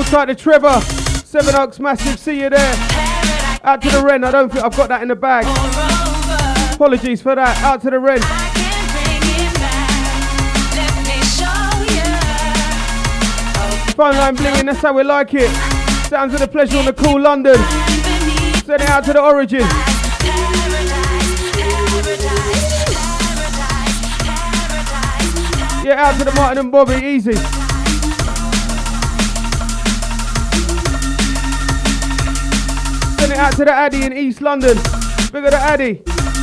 Outside to Trevor, Seven Oaks, massive, see you there. Out to the Ren, I don't think I've got that in the bag. Apologies for that. Out to the Ren. Phone line blinging, that's how we like it. Sounds of the pleasure on the cool London. Send it out to the Origin. Yeah, out to the Martin and Bobby, easy. Send it out to the Addy in East London. Big of the Addy.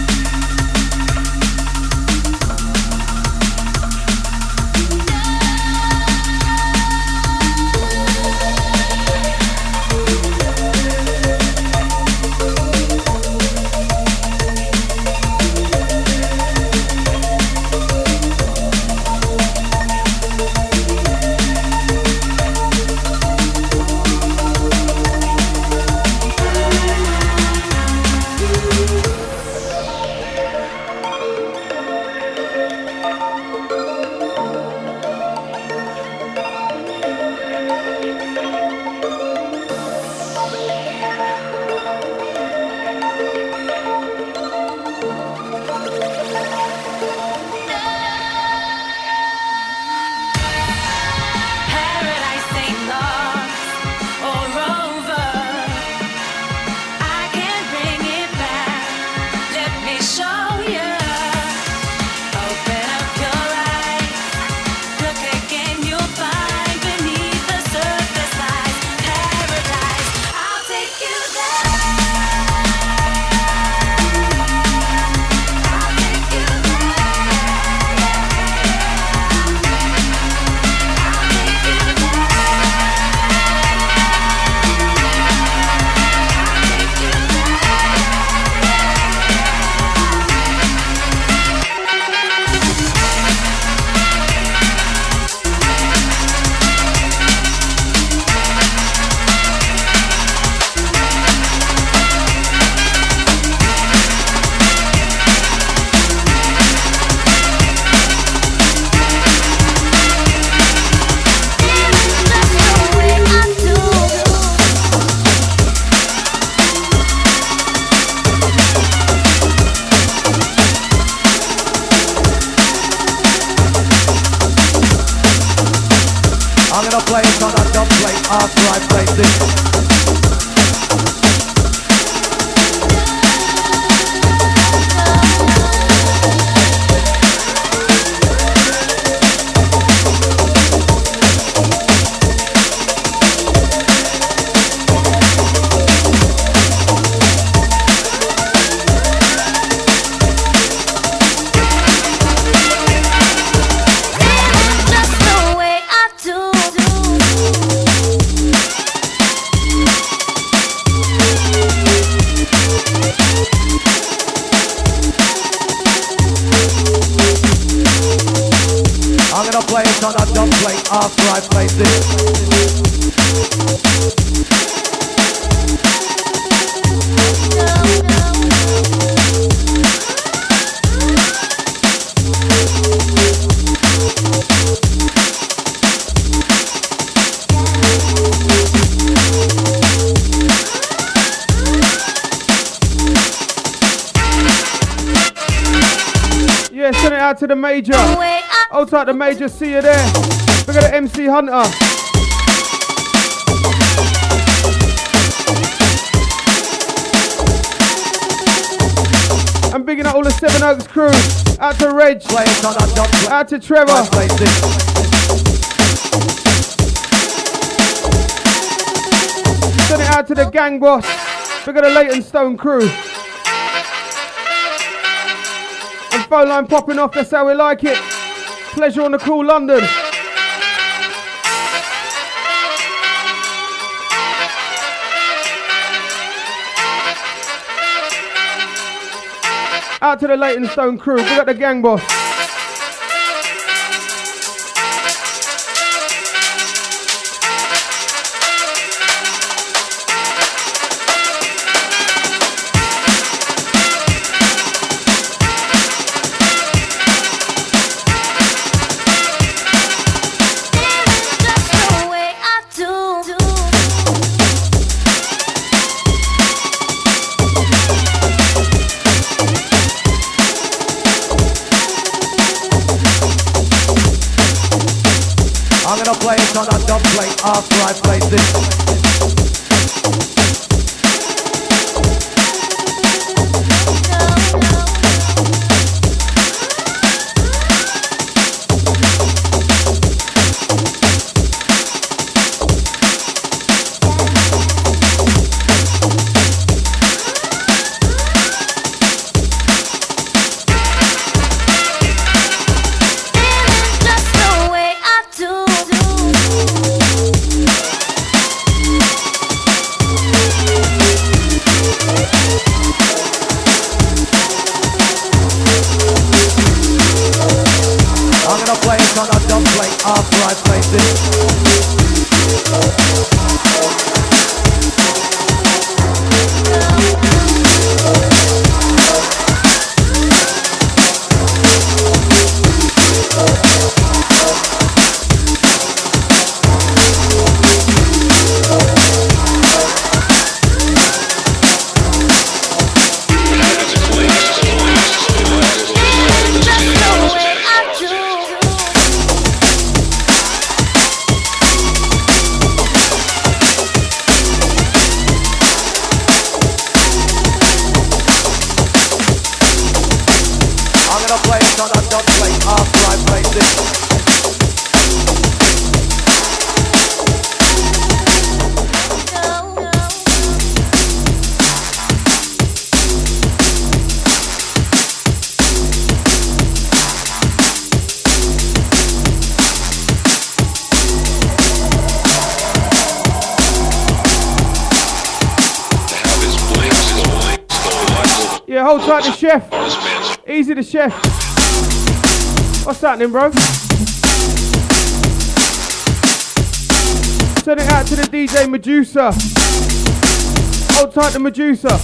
Out to the Major. Outside the Major, see you there. We got the MC Hunter. I'm bigging up all the Seven Oaks crew. Out to Reg. Out to Trevor. Send it out to the gang boss. We got the Leytonstone crew. Phone line popping off, that's how we like it. Pleasure on the cool London. Out to the Leytonstone crew, we got the gang boss. Do place on a dub plate after I play this. After I play this. Yeah, hold tight the chef. Easy the chef. What's happening, bro? Send it out to the DJ Medusa. Hold tight the Medusa.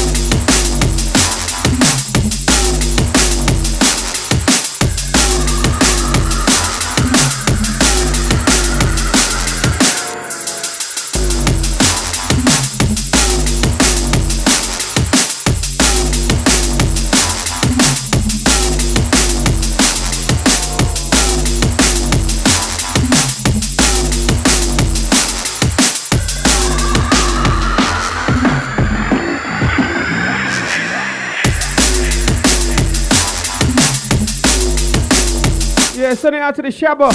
Yeah, send it out to the Shabba.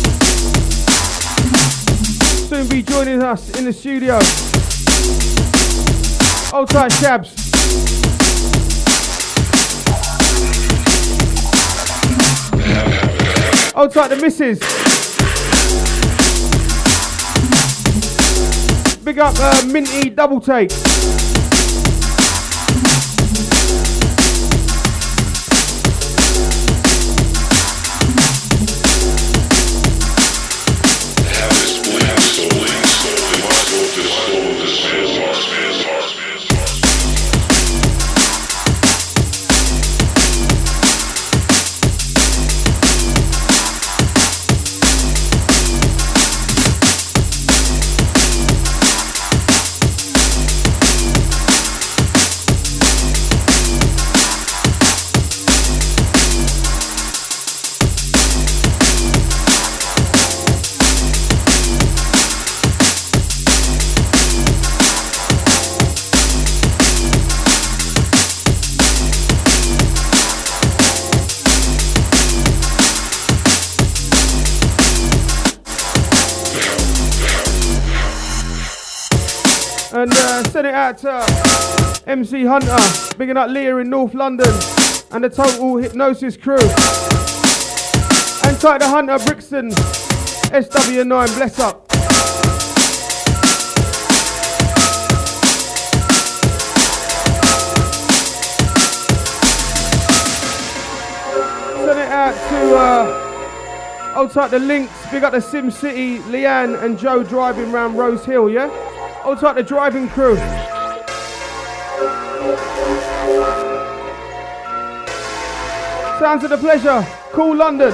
Soon be joining us in the studio. Hold tight, Shabs. Hold tight the missus. Big up Minty Double Take. And send it out to MC Hunter, bigging up Leah in North London, and the Total Hypnosis crew. And tight the Hunter Brixton, SW9, bless up. Send it out to, hold tight the Links, big up the Sim City, Leanne and Joe driving round Rose Hill, yeah? Hold tight the driving crew. Sounds of the Pleasure, Cool London.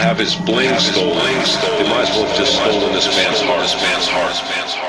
have his bling stolen. They might as well have just stolen this man's heart.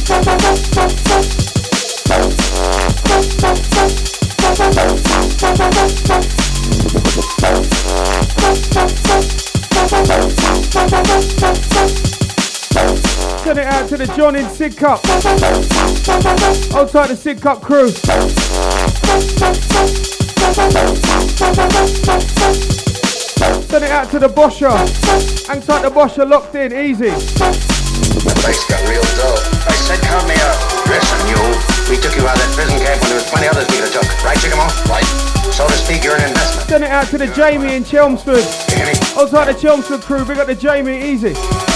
Send it out to the John in Sid Cup. Hold tight the Sid Cup crew. Send it out to the Bosher. Hang tight the Bosher, locked in, easy. The place got real dull. I said, count me out. Listen, you. We took you out of that prison camp when there was plenty others we could have took. Right, Chickamau? Right. So to speak, you're an investment. Send it out to the Jamie in Chelmsford. You hear me? Hold tight the Chelmsford crew. Big up the Jamie, easy.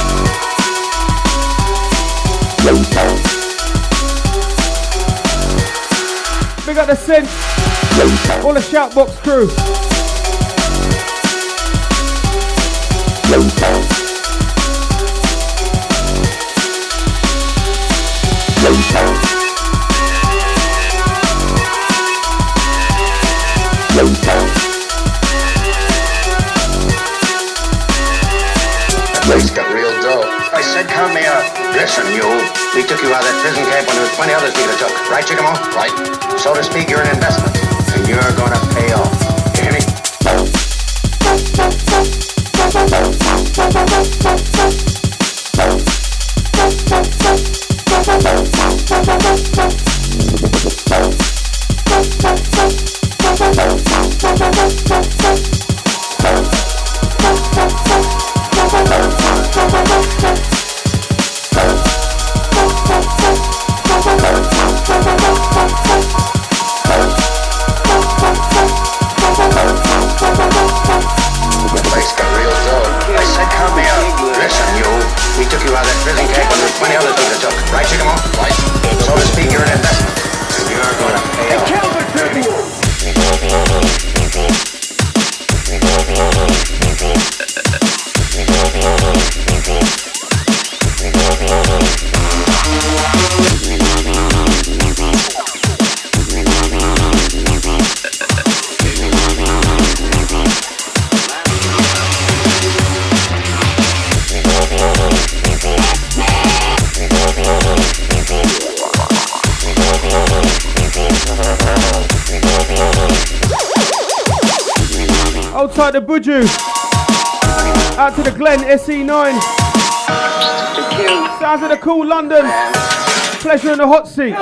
Big up the Sense. All the Shoutbox crew. The place got real dull. I said, count me out. Listen, you. We took you out of that prison camp when there was plenty others we could have took. Right, Chickamau? Right. So to speak, you're an investment. And you're gonna pay off. You hear me? Outside the Buju. Out to the Glen SE9. Sounds of the cool London. Pleasure in the hot seat.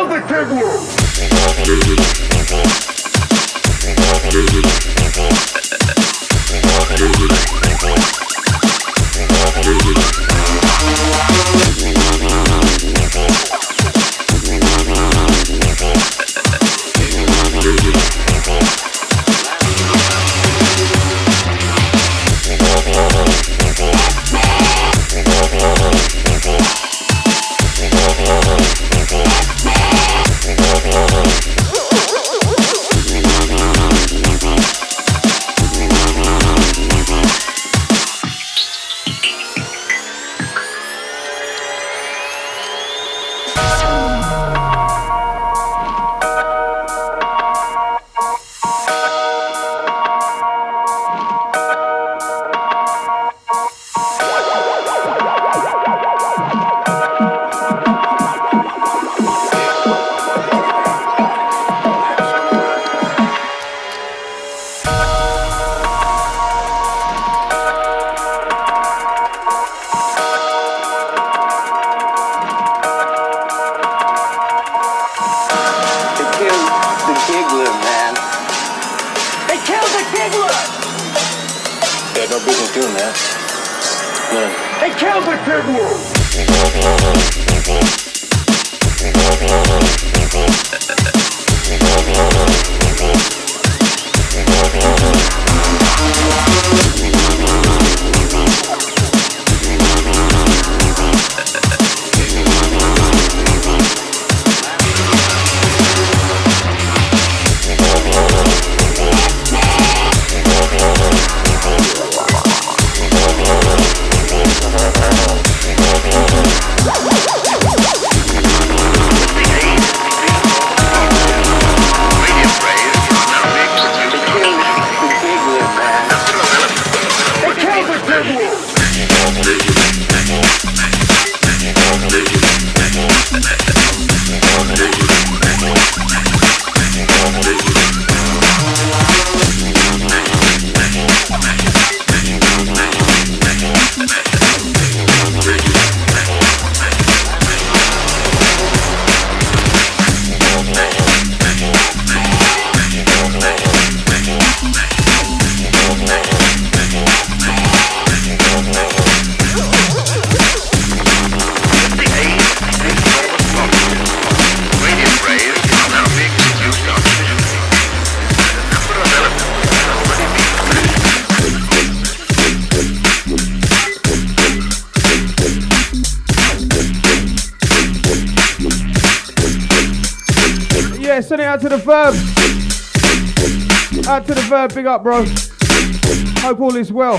Yeah, send it out to the Verb. Out to the Verb, big up, bro. Hope all is well.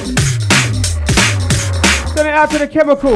Send it out to the Chemical.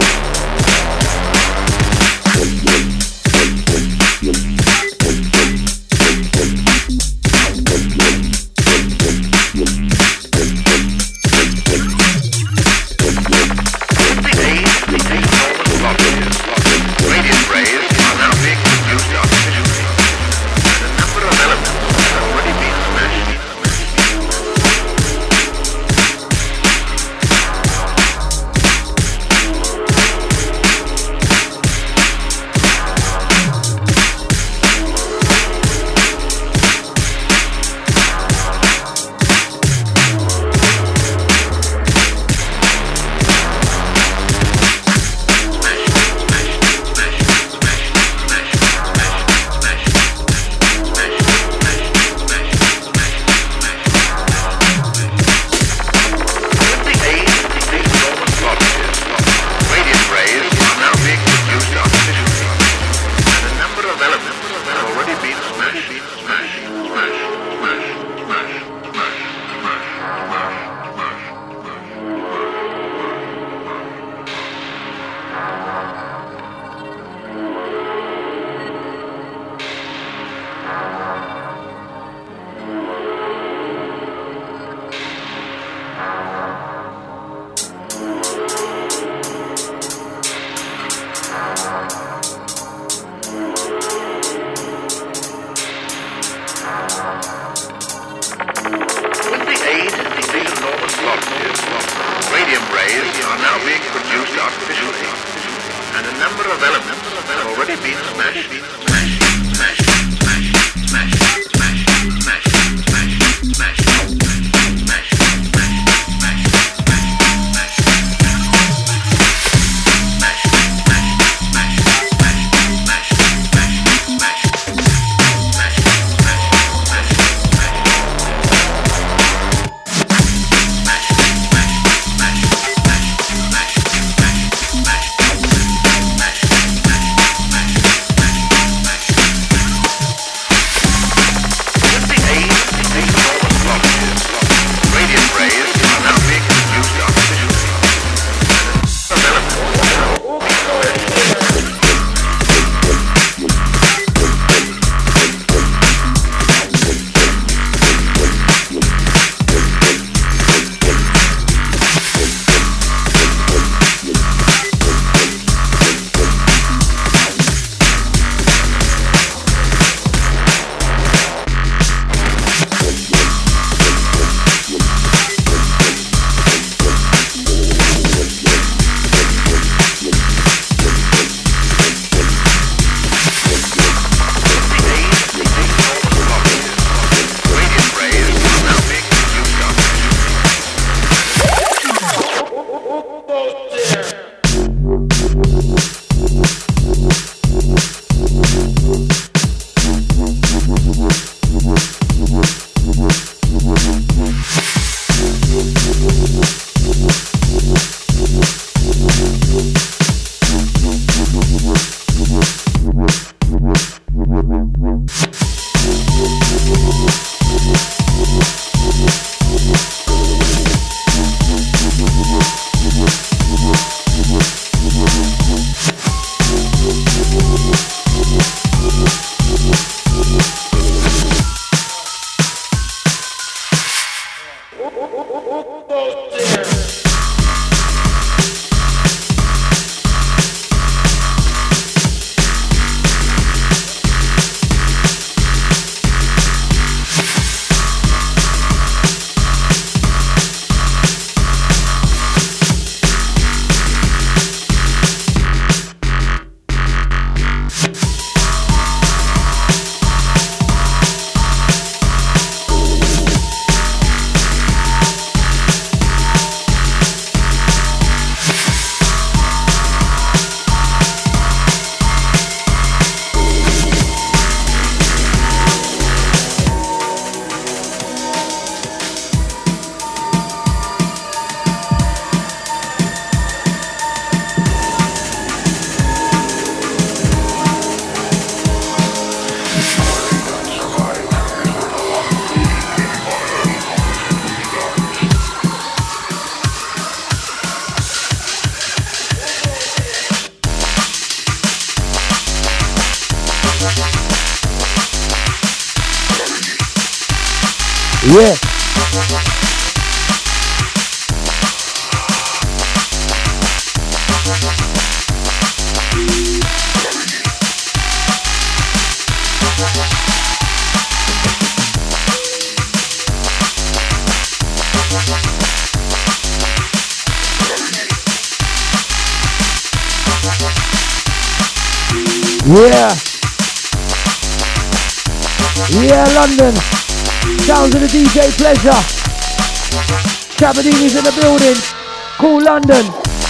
Yeah. Yeah. Yeah, London. Sounds of the DJ Pleasure. Shabadini's in the building. Cool London.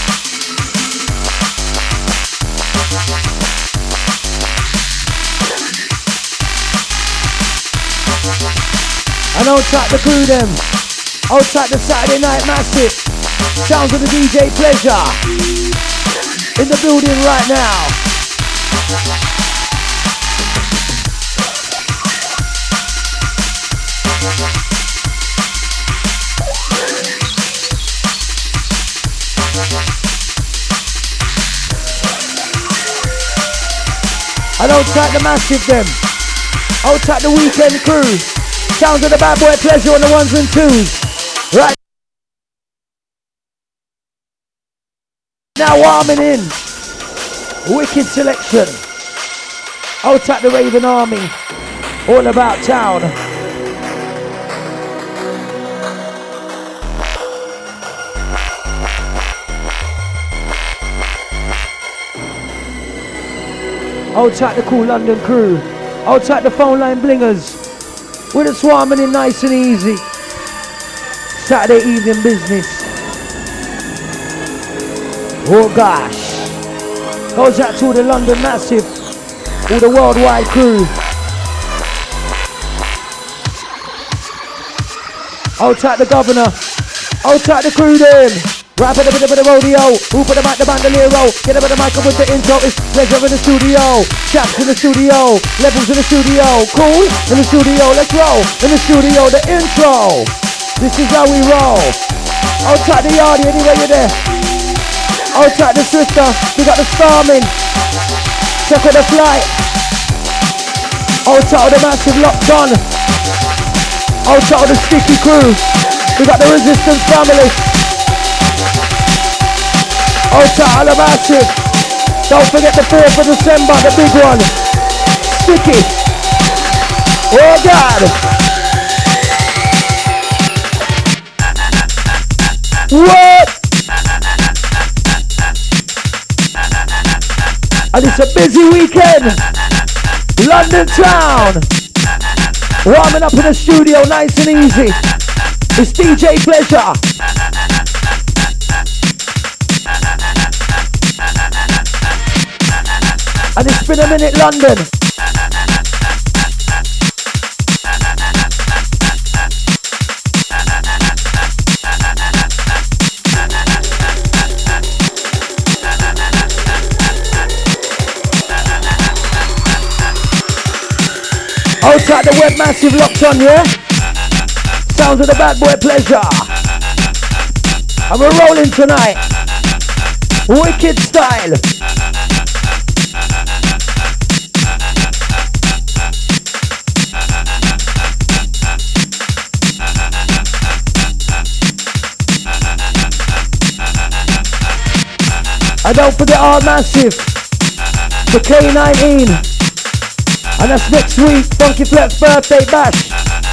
And outside the crew them. Outside the Saturday Night Massive. Sounds of the DJ Pleasure. In the building right now. And outside the Massive them. Outside the Weekend crew. Sounds of the Bad Boy Pleasure on the ones and twos. Right now warming in. Wicked selection. Outside the Raven Army. All about town. Outside the Cool London crew. Outside the phone line blingers. With a swarming in nice and easy. Saturday evening business. Oh gosh. Goes out to the London Massive. All the worldwide crew. Outside the Governor. Outside the crew then. Rap a bit of the rodeo. Who put the mic, the bandolero. Get a bit of mic up with the intro. It's Pleasure in the studio. Chaps in the studio. Levels in the studio. Cool in the studio. Let's roll in the studio. The intro. This is how we roll. Outside the yard, anyway you're there. Outside the Swifter. We got the Starman. Check out the flight. Outside the Massive locked on. Outside the Sticky crew. We got the Resistance family. Outside the Massive. Don't forget the 4th of December, the big one. Sticky. Oh God. What? And it's a busy weekend. London town. Warming up in the studio, nice and easy. It's DJ Pleasure. And it's been a minute, London. Outside the Web Massive locked on, yeah? Sounds of the Bad Boy Pleasure. And we're rolling tonight. Wicked style. And don't forget our Massive for K19. And that's next week, Funky Flex birthday bash.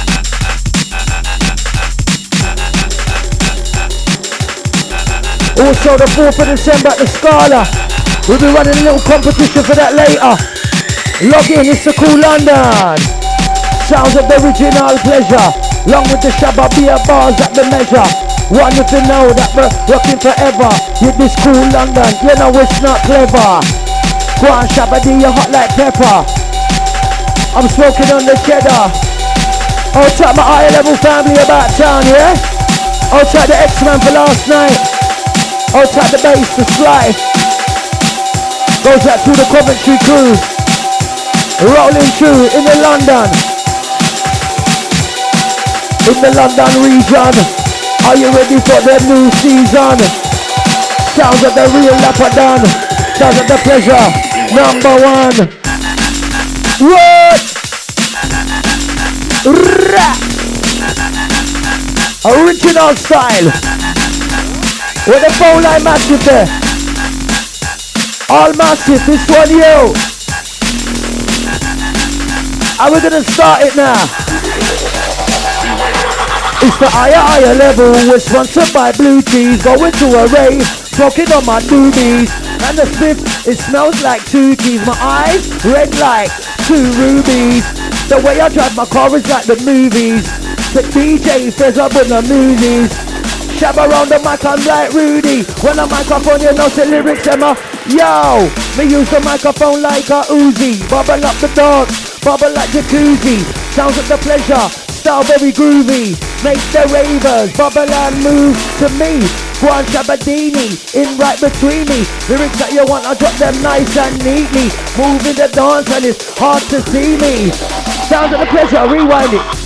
Also the 4th of December at the Scala. We'll be running a little competition for that later. Log in, it's the Cool London. Sounds of the original Pleasure. Along with the Shabba beer bars at the measure. Want you to know that we're rocking forever. With this Cool London, you know it's not clever. Go on Shabba D, you're hot like pepper. I'm smoking on the cheddar. Outside my higher level family about town, yeah? Outside the X-Man for last night. Outside the bass, the Sly. Goes out to the Coventry crew. Rolling through in the London. In the London region. Are you ready for the new season? Sounds of the real Lapadan. Sounds of the Pleasure. #1. What? Rap. Original style. With the phone line massive there. All massive, this one you. And we're gonna start it now. It's the higher level. We're sponsored by Blue Cheese. Going to a rave, smoking on my doobies. And the spliff, it smells like two keys. My eyes, red like two rubies. The way I drive my car is like the movies. The DJ says up with the movies. Shab around the mic, I'm like Rudy. When the microphone, you know the lyrics, Emma. Yo, me use the microphone like a Uzi. Bubble up the dance, bubble like jacuzzi. Sounds of the pleasure, style very groovy. Make the ravers bubble and move to me. Juan Shabadini, in right between me. Lyrics that you want, I drop them nice and neatly. Moving the dance and it's hard to see me. Sounds of the pleasure, rewind it.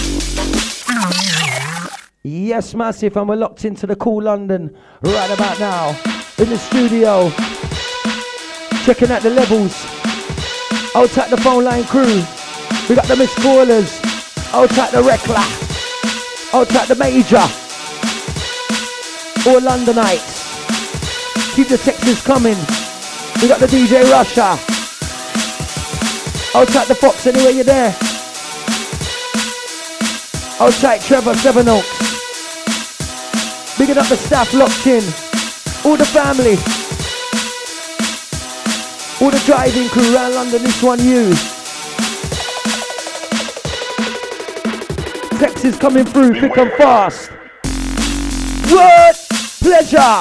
Yes, massive, and we're locked into the cool London right about now. In the studio, checking out the levels. Out at the phone line crew. We got the Miss Callers. Out at the Rekla. Out at the Major. All Londonites. Keep the texts coming. We got the DJ Russia. Out at the Fox, anywhere you're there. Out at Trevor, Seven Oaks. Bigging up the staff locked in. All the family. All the driving crew around London, this one you. Text is coming through thick and fast. What? Pleasure.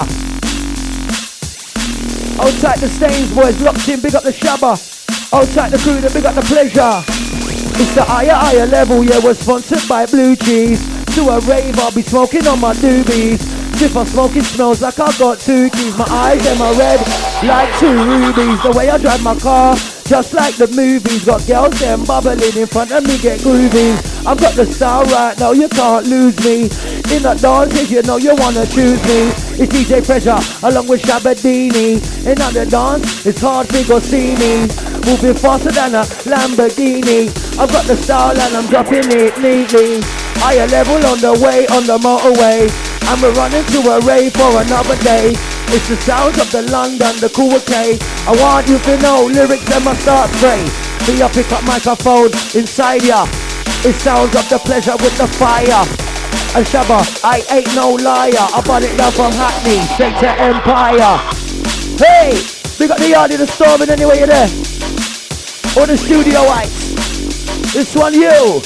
Outside the Staines boys locked in, big up the Shabba. Outside the crew, big up the pleasure. It's the higher level, yeah, we're sponsored by Blue Cheese. To a rave, I'll be smoking on my doobies. If I'm smoking, smells like I got two keys. My eyes, them are red like two rubies. The way I drive my car, just like the movies. Got girls, them bubbling in front of me, get groovy. I've got the style right now, you can't lose me. In the dances, you know you wanna choose me. It's DJ Pressure, along with Shabadini. In the dance, it's hard to go see me. Moving faster than a Lamborghini. I've got the style and I'm dropping it neatly. Higher level on the way, on the motorway. And we're running to a rave for another day. It's the sounds of the London, the cool K. I want you to know, lyrics them must start spray. See ya pick up microphone inside ya. It sounds of the pleasure with the fire. And Shabba, I ain't no liar. I bought it down from Hackney, straight to Empire. Hey, we got the yard in the storm and anyway you're there. Or the studio lights. This one you.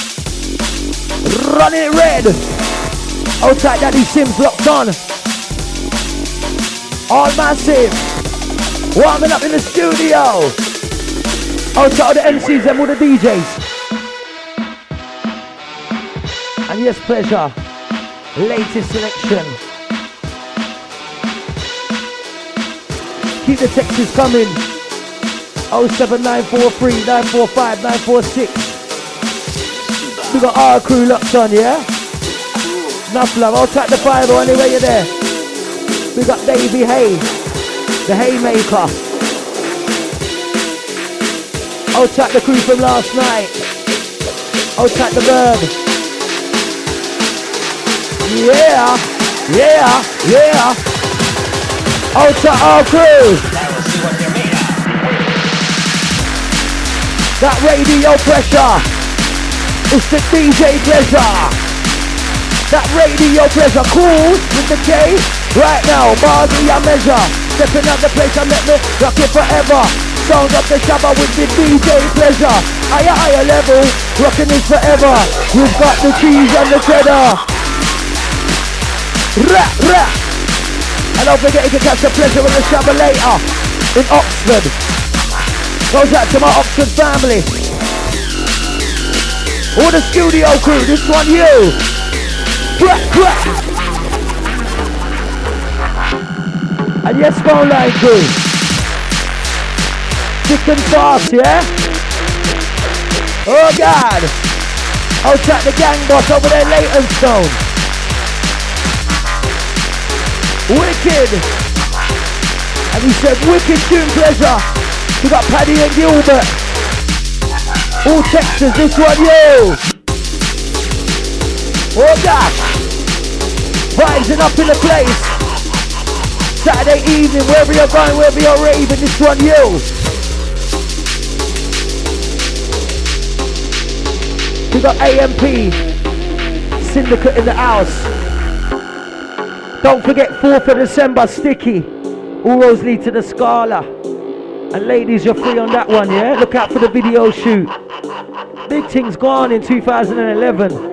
Run it red. Outside Daddy Sims locked on. All massive. Warming up in the studio. Outside the MCs and all the DJs. And yes, pleasure. Latest selection. Keep the texts coming. 07943 945 946. We got our crew locked on, yeah? Enough love, I'll take the Bible anywhere you're there. We got Davey Hay, the Haymaker. I'll take the crew from last night. I'll take the bird. Yeah, yeah, yeah. I'll take our crew. That radio pressure. It's the DJ Pleasure. That radio pleasure, cool with the K. Right now, bars we a measure. Stepping out the place and let me rock it forever. Sound of the Shabba with the DJ Pleasure. Higher level, rocking it forever. We've got the cheese and the cheddar. Rap, rap. And don't forget you can catch the Pleasure with the Shabba later in Oxford. Goes out to my Oxford family. All the studio crew, this one you. Crack, crack. And yes, phone line crew. Thick and fast, yeah? Oh God. I'll track the gang boss over there, Leytonstone. Wicked. And he said, wicked tune Pleasure. We got Paddy and Gilbert. All Texas, this one you. Oh gosh. Vibes up in the place. Saturday evening, wherever you're going, wherever you're raving, this one you. We got AMP, Syndicate in the house. Don't forget 4th of December, Sticky. All roads lead to the Scala. And ladies, you're free on that one, yeah? Look out for the video shoot. Big things gone in 2011.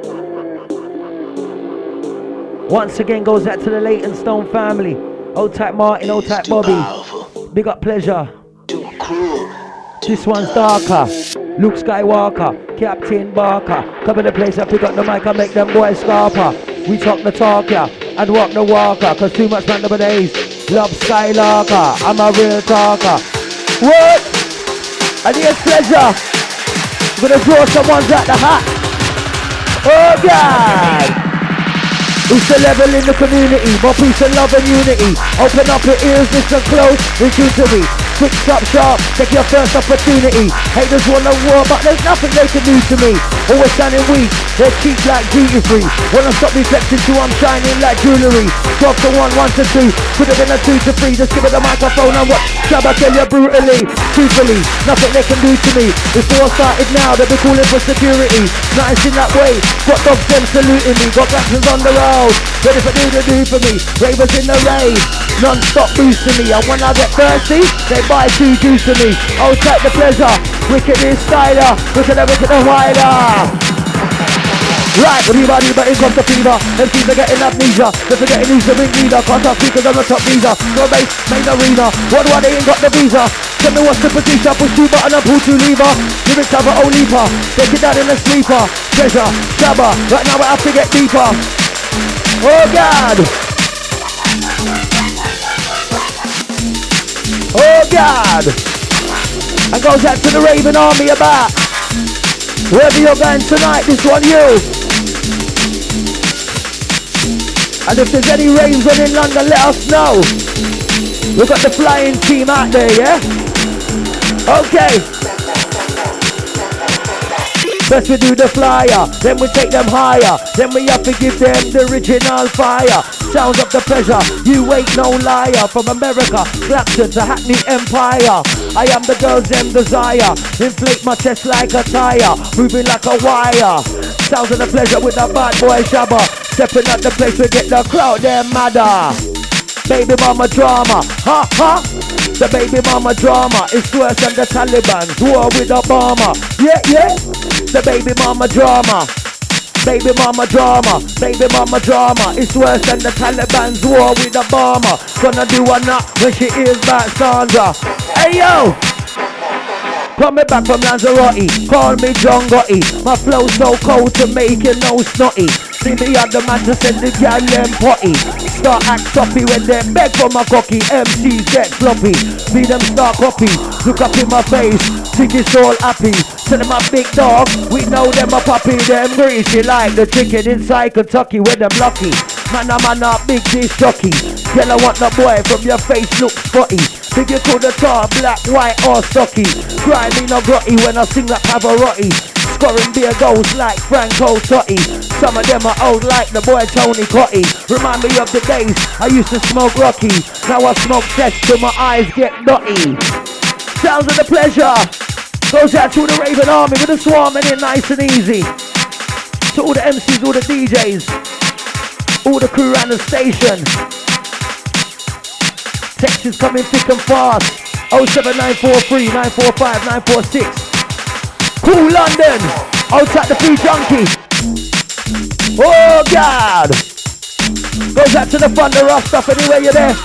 Once again goes out to the Leighton Stone family. Old type Martin, old type Bobby. Powerful. Big up Pleasure. Too cruel. This one's darker. Luke Skywalker, Captain Barker. Come in the place, I pick up the mic, I make them boys scarper. We talk the talker and walk the walker. Cause too much man nowadays. Love Skylarker, I'm a real talker. What? And here's Pleasure. We're gonna draw someone's at the hat. Oh God! It's the level in the community, more peace and love and unity. Open up your ears, listen close, listen to me. Quick, stop, sharp, take your first opportunity. Haters wanna war, but there's nothing they can do to me. Always standing weak, they're cheap like duty free. Wanna stop me flexing too, I'm shining like jewellery. 12 to 1, 1 to 2, could have been a 2 to 3. Just give it the microphone and watch Shabba tell you brutally. Truthfully, nothing they can do to me. If they all started now, they'll be calling for security. Nice in that way, got dogs them saluting me. Got actions on the road, ready for do for me. Ravers in the rave, non-stop boosting me. And when I get thirsty, they buy 2 juice to me. I'll take the Pleasure, wicked is styler, wicked and wider. Right, everybody, but in comes the fever. MCs are getting amnesia. They're forgetting who's the ring leader. Can't talk speakers on the top visa. No base, main arena. What do they ain't got the visa? Tell me what's the position. Push 2 button and pull 2 lever. Lyrics have an old leaper. Take it down in a sleeper. Treasure, Shabba. Right now I have to get deeper. Oh God. Oh God. And goes out to the Raven Army about. Wherever you're going tonight, this one you. And if there's any raves on in London, let us know. We've got the flying team out there, yeah? Okay. First we do the flyer, then we take them higher. Then we have to give them the original fire. Sounds of the Pleasure, you ain't no liar. From America, Clapton to Hackney Empire. I am the girls them desire. Inflate my chest like a tire, moving like a wire. Sounds of the Pleasure with the bad boy Shabba. Stepping at the place we get the crowd them madder. Baby mama drama, ha ha. The baby mama drama is worse than the Taliban's war with Obama. Yeah, yeah. The baby mama drama. Baby mama drama. Baby mama drama is worse than the Taliban's war with Obama. Gonna do a nut when she hears about Sandra. Hey yo! Coming back from Lanzarote, call me John Gotti. My flow so cold to make you no snotty. See me on the man to send the gal them potty. Start act choppy when they beg for my cocky. MC get floppy, see them start copy. Look up in my face, think it's all happy. Send them a big dog, we know them a puppy. Them greasy like the chicken inside Kentucky where them lucky. Man a big disc jockey. Girl I want the boy from your face look spotty. Think you could have tall, black, white or stocky. Cry me no grotty when I sing like Pavarotti. Scoring beer goals like Franco Totti. Some of them are old like the boy Tony Cotty. Remind me of the days I used to smoke Rocky. Now I smoke test till my eyes get dotty. Sounds of the Pleasure goes out to the Raven Army with the swarming in nice and easy. To all the MCs, all the DJs, all the crew around the station. Text is coming thick and fast. 07943 945 946. Cool London. Outside the Free Junkie. Oh God. Goes out to the fun, the rough stuff anywhere you're there.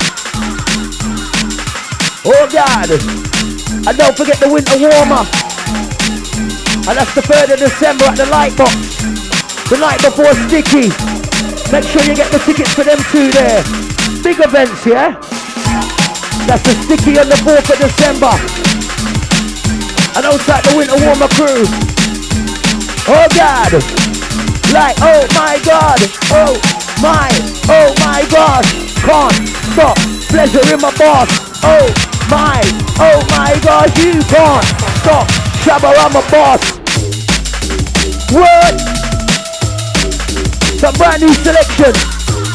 Oh God. And don't forget the winter warmer. And that's the 3rd of December at the Lightbox. The night before Sticky. Make sure you get the tickets for them too there. Big events, yeah? That's the Sticky on the 4th of December. And outside the winter warmer crew. Oh God. Like, oh my God. Oh my God. Can't stop. Pleasure in my boss. Oh my God. You can't stop. Shabba, I'm a boss. What? Some brand new selection.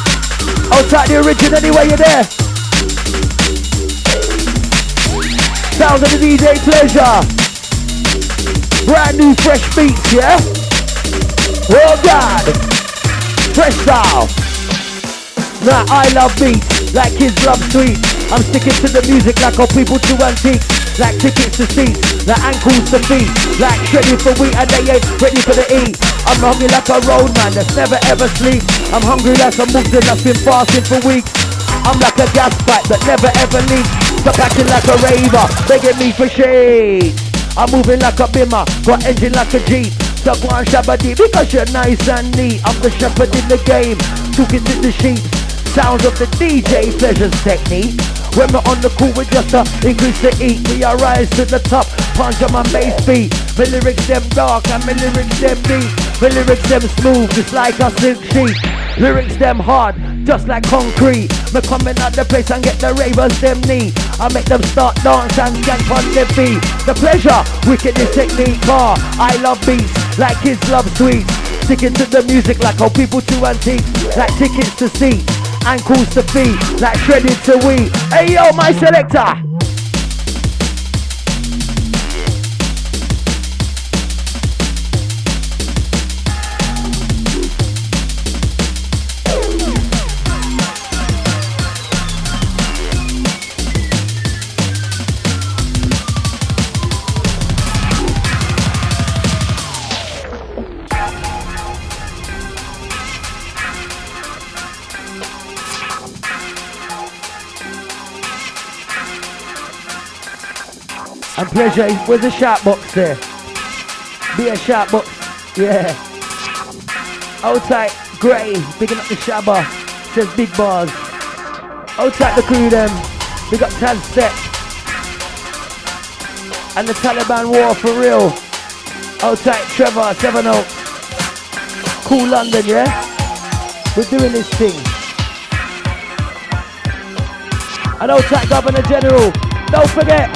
Outside the original anyway, you're there. Sounds of the DJ Pleasure. Brand new fresh beats, yeah? Oh God. Fresh style. Nah, I love beats, like kids love sweets. I'm sticking to the music like all people to antiques. Like tickets to seats, like ankles to feet. Like shredded for wheat and they ain't ready for the eat. I'm hungry like a roadman that's never ever sleeps. I'm hungry like a Muslim that's been fasting for weeks. I'm like a gas pipe that never ever leaks. Stop acting like a raver, begging me for shade. I'm moving like a bimmer, got engine like a Jeep. So go on Shabba-dee because you're nice and neat. I'm the shepherd in the game, talking to the sheep. Sounds of the DJ Pleasure's technique. When we're on the cool, we just increase the heat. We are rise to the top, punch on my bass beat. My lyrics them dark and my lyrics them deep. My lyrics them smooth, just like a silk sheet. Lyrics them hard, just like concrete. Me coming out the place and get the ravers them knee. I make them start dance and skank on their feet. The Pleasure, wickedest technique car. I love beats, like kids love sweets. Sticking to the music like how people to antiques. Like tickets to seats, ankles to feet, like shredded to wheat. Hey yo, my selector. And Pleasure, where's the sharp box there? Be a sharp box, yeah. Outside, Grey, picking up the Shabba, says big bars. Outside the crew them, big up Taz Step. And the Taliban war for real. Outside Trevor, 7 Oaks. Cool London, yeah? We're doing this thing. And outside Governor General, don't forget.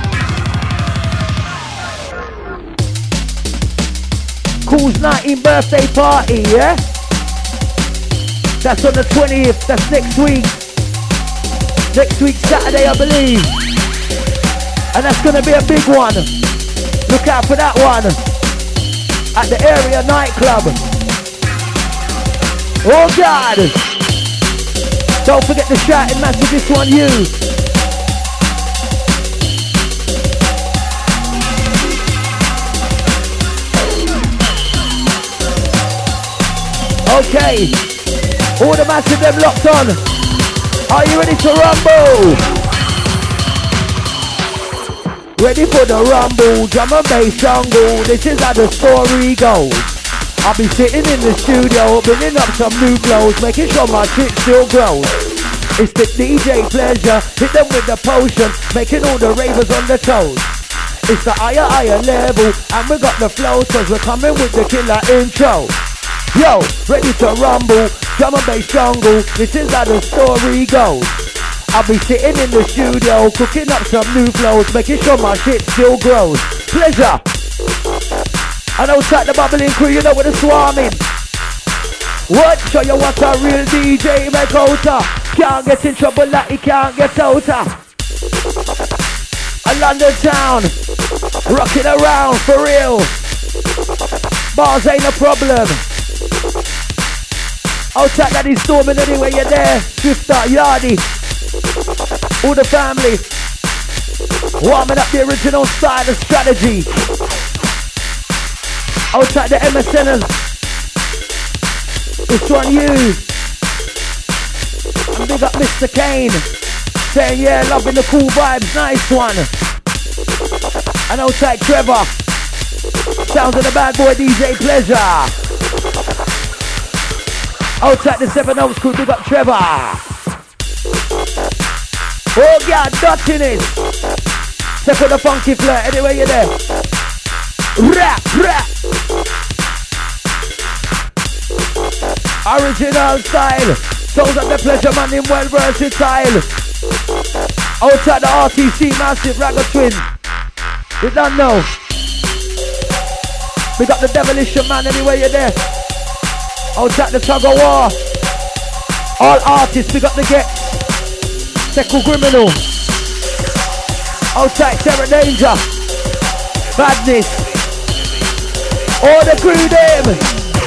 Cool's 19th birthday party, yeah? That's on the 20th, that's next week. Next week, Saturday, I believe. And that's gonna be a big one. Look out for that one. At the area nightclub. Oh God! Don't forget the shouting massive, this one you. Okay, all the massive them locked on. Are you ready to rumble? Ready for the rumble, drum and bass jungle. This is how the story goes. I'll be sitting in the studio, bringing up some new clothes, making sure my shit still grows. It's the DJ Pleasure, hit them with the potion, making all the ravers on the toes. It's the higher level, and we got the flows, cause we're coming with the killer intro. Yo, ready to rumble, drum and bass jungle, this is how the story goes. I'll be sitting in the studio, cooking up some new flows, making sure my shit still grows. Pleasure. And outside the bubbling crew, you know where the swarming. What? Show you what a real DJ make out. Can't get in trouble like he can't get out. A London town, rocking around for real. Bars ain't a problem. Outside that he's storming anyway, you're there. Swifter, Yardy, all the family. Warming up the original style and strategy. Outside the MSNers. This one you. And big up Mr. Kane. Saying yeah, loving the cool vibes, nice one. And outside Trevor. Sounds of the bad boy DJ Pleasure. Outside the 7 Oaks crew, big up Trevor. Oh God, dirtiness. Step with the funky flair, anyway you're there. Rap, rap. Original style. Sounds of the Pleasure man in well versatile. Outside the RTC, massive ragga twin. You don't know. We got the devilish man anyway you're there. Outside the tug of war. All artists, we got to get Seckle Criminal. Outside Terror Danger. Badness. All the crew them.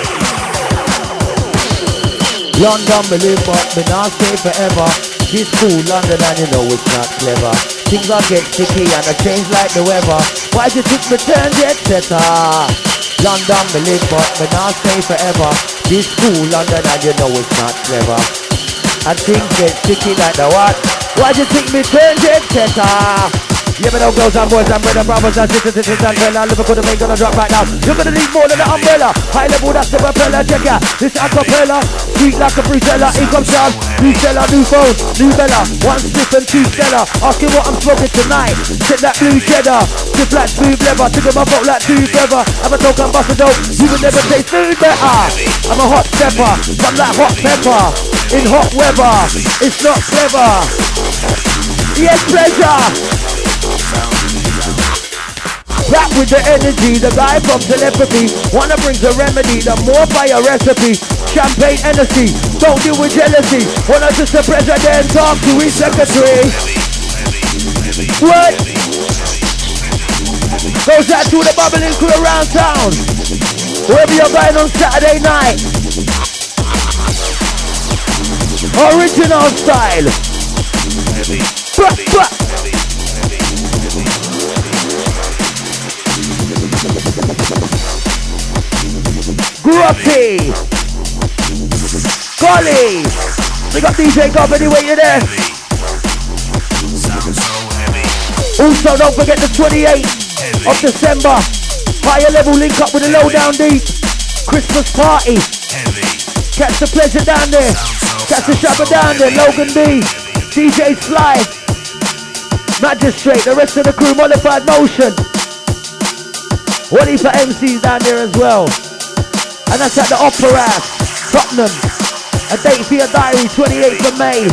London, me live but me not stay forever. This cool London and you know it's not clever. Things are get sticky and I change like the weather. Why you think me turn jet setter? London, me live but me not stay forever. This cool London and you know it's not clever. And things get sticky like the what? Why you think me turn jet setter? Yeah, me know girls and boys and brothers and sisters and fella. Liverpool the main gonna drop right now. You're gonna need more than an umbrella. High level, that's the propeller. Check out this acapella. Sweet like a free seller. Income Sean. New seller, new phone, new bella. One stiff and two stellar. Asking what I'm smoking tonight. Check that blue cheddar. Stiff like smooth leather. Tickle my boat like two feather. I'm a token buster dope. You would never taste food better. I'm a hot pepper. I'm like hot pepper. In hot weather. It's not clever. Yes, pleasure. Rap with the energy, the guy from telepathy. Wanna bring the remedy, the more fire recipe. Champagne energy, don't deal with jealousy. Wanna just the president talk to his secretary. What? Goes out to the bubbling crew around town. Wherever you're going on Saturday night. Original style. Grotty, Golly, we got DJ Gob anyway, you there? Also, don't forget the 28th of December, higher level link up with the Lowdown Deep Christmas party. Catch the pleasure down there, catch the shabba down there. Logan B, DJ Sly, Magistrate, the rest of the crew, Modified Motion. What if for MCs down there as well? And that's at the Opera, Tottenham. A date for your diary, 28th of May.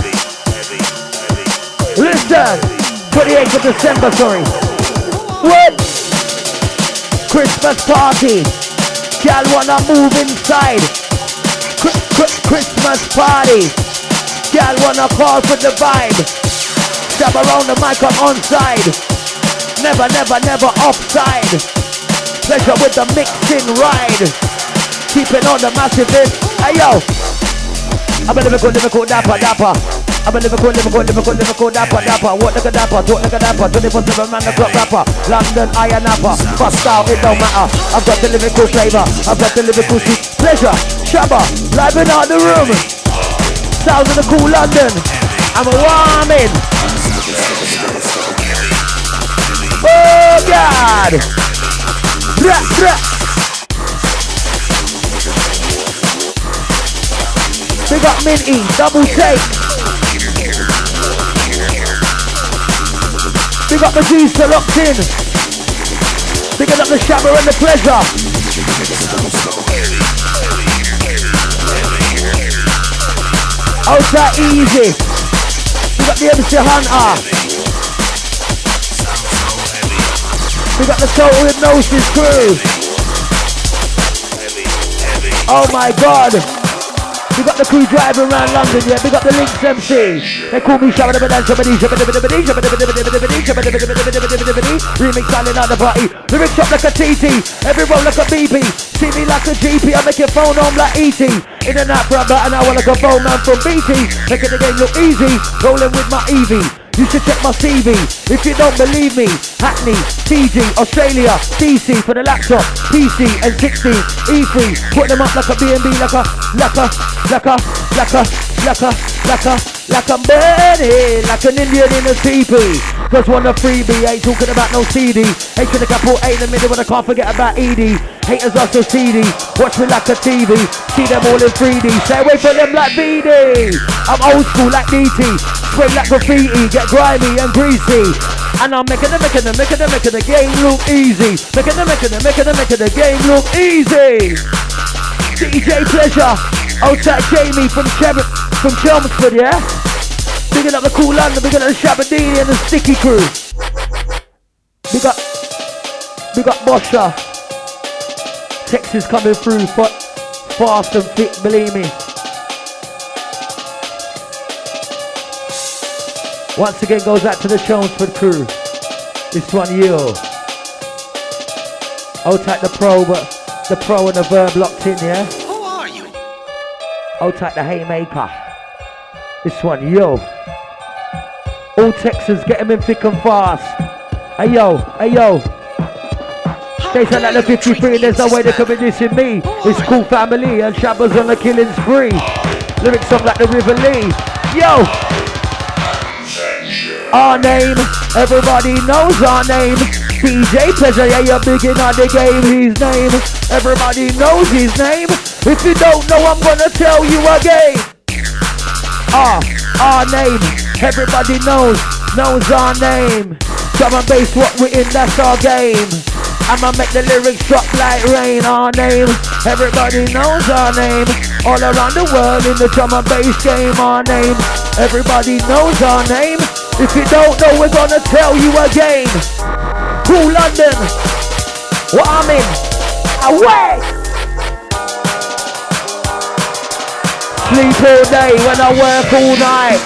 Listen, 28th of December, sorry. What? Christmas party. Y'all wanna move inside. Christmas party. Y'all wanna call for the vibe. Step around the mic, I'm on side. Never, never, never offside. Pleasure with the mixing ride. Keeping on the massive hit. Hey yo, I'm a lyrical dapper. I'm a lyrical dapper. What like a dapper, talk like a dapper. 24/7 man the clock rapper. London iron napper. Bust out, it don't matter. I've got the lyrical flavor. I've got the lyrical sweet pleasure. Shabba, live in out the room. Sounds of the cool London. I'm a warming. Oh God. Big up Minty, double take. Big up the Medusa locked in. Big up the Shabba and the Pleasure. Outside easy. Big up the MC Hunter. Big up the Total Hypnosis crew. Oh my God. We got the crew driving around London, yeah. We got the Links MC. They call me Shabba remix standing out the party. Lyrics up like a TT, every roll like a BB. See me like a GP, I make your phone home like ET. In and out for about an hour like a phone man from BT. Making the game look easy, rolling with my EV. You should check my CV, if you don't believe me. Hackney, TG, Australia, DC for the laptop, PC and 16, E3. Put them up like a B&B, like I'm burning, like an Indian in a teepee. Cause want a freebie, ain't talking about no CD. Ain't to the couple, ain't in the middle when I can't forget about ED. Haters are so seedy, watch me like a TV. See them all in 3D, stay away from them like BD. I'm old school like DT, spray like graffiti, get grimy and greasy. And I'm making the game look easy. Making the game look easy. DJ Pleasure, outside Jamie from Chelmsford, yeah? Bigging up the cool London, bigging up the Shabadini and the Sticky crew. Big up Bosha. Texas coming through, fast and fit, believe me. Once again goes out to the Chelmsford crew. This one you. I'll take the pro, but the pro and the verb locked in, yeah? Who are you? I'll take the haymaker. This one you. All Texans get him in thick and fast. Hey yo, hey yo. They sound like the 53 and there's no way they could be dissing me. It's cool family and Shabba's on the killing spree. Lyrics song like the River Lee. Yo! Our name, everybody knows our name. DJ Pleasure, yeah, you're big in on the game. His name, everybody knows his name. If you don't know, I'm gonna tell you again. Our name, everybody knows our name. Drum and bass, what we in, that's our game. I'ma make the lyrics drop like rain. Our name, everybody knows our name. All around the world in the drum and bass game. Our name, everybody knows our name. If you don't know, we're gonna tell you again. Cool London, what I'm in, away. Sleep all day when I work all night.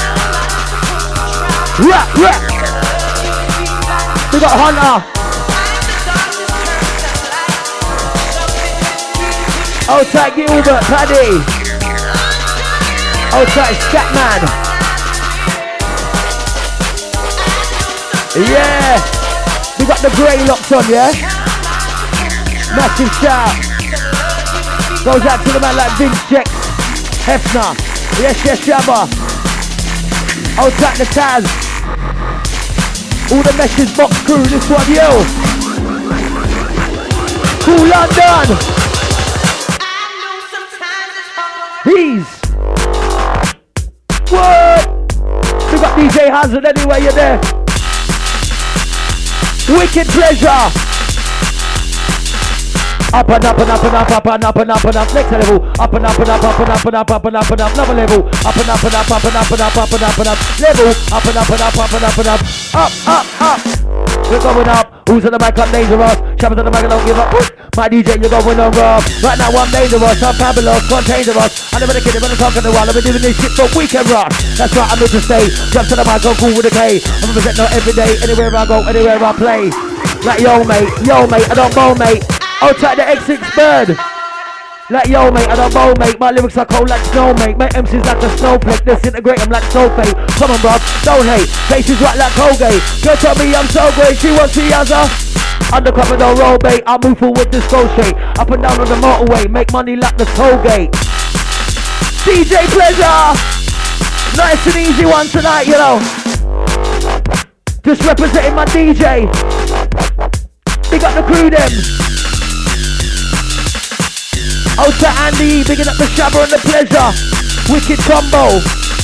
Rap, rap. We got Hunter. Outside Gilbert, Paddy. Outside Scatman. Yeah. We got the grey locks on, yeah? Massive shout. Goes out to the man like Vince Jex, Hefner. Yes, yes, Shabba. Outside the Taz. All the Meshes box crew, this one, yo. Cool London. He's. What? We got DJ Hazard anyway, you're there. Wicked Pleasure. Up and up and up and up, up and up and up and up. Next level. Up and up and up, up and up and up, up and up and up. Another level. Up and up and up, up and up and up, up and up and up. Level. Up and up and up, up and up and up. Up, up, up. We're going up. Who's on the mic? I'm dangerous. Shabba's on the mic, I don't give up. My DJ, you're going on rough. Right now I'm dangerous, I'm fabulous, contagious. I never the kid, I'm talking the while. I've been doing this shit for weekend rush. That's right, I'm here to stay. Jump to the mic, go cool with a K. I'm representing every day, anywhere I go, anywhere I play. Like yo mate, I don't bow mate. Outside the X6 bird. Like yo mate, I don't bow mate. My lyrics are cold like snow mate. My MC's like a snowflake, disintegrate them like sulfate. Come on bruv, don't hate. Faces right like Colgate. Girl tell me I'm so great, she wants the other. Undercover no roll bait, I move forward this go straight. Up and down on the motorway, make money like the toll gate. DJ Pleasure. Nice and easy one tonight, you know. Just representing my DJ. Big up the crew them. Out to Andy, bigging up the Shabba and the Pleasure. Wicked combo.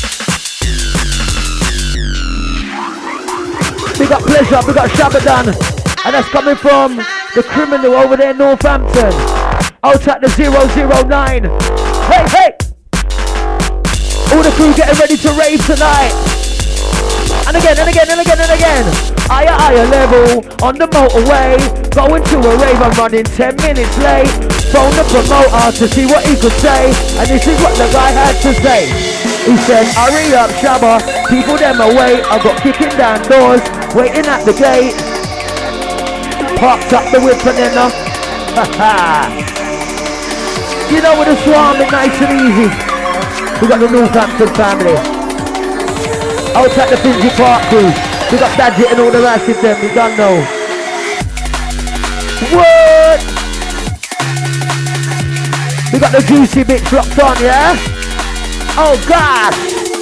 Big up Pleasure, big up Shabba done. And that's coming from the Criminal over there in Northampton. Out at the 009. Hey, hey! All the crew getting ready to rave tonight. And again, and again, and again, and again. Higher level on the motorway. Going to a rave, I'm running 10 minutes late. Phone the promoter to see what he could say. And this is what the guy had to say. He said, hurry up, Shabba. People them away. I got kicking down doors, waiting at the gate. Parked up the whip and then you know with the swarm, it's nice and easy. We got the Northampton family. Out at the Finsey Park crew. We got Dadget and all the rest of them, we don't know. What? We got the juicy bits locked on, yeah? Oh gosh!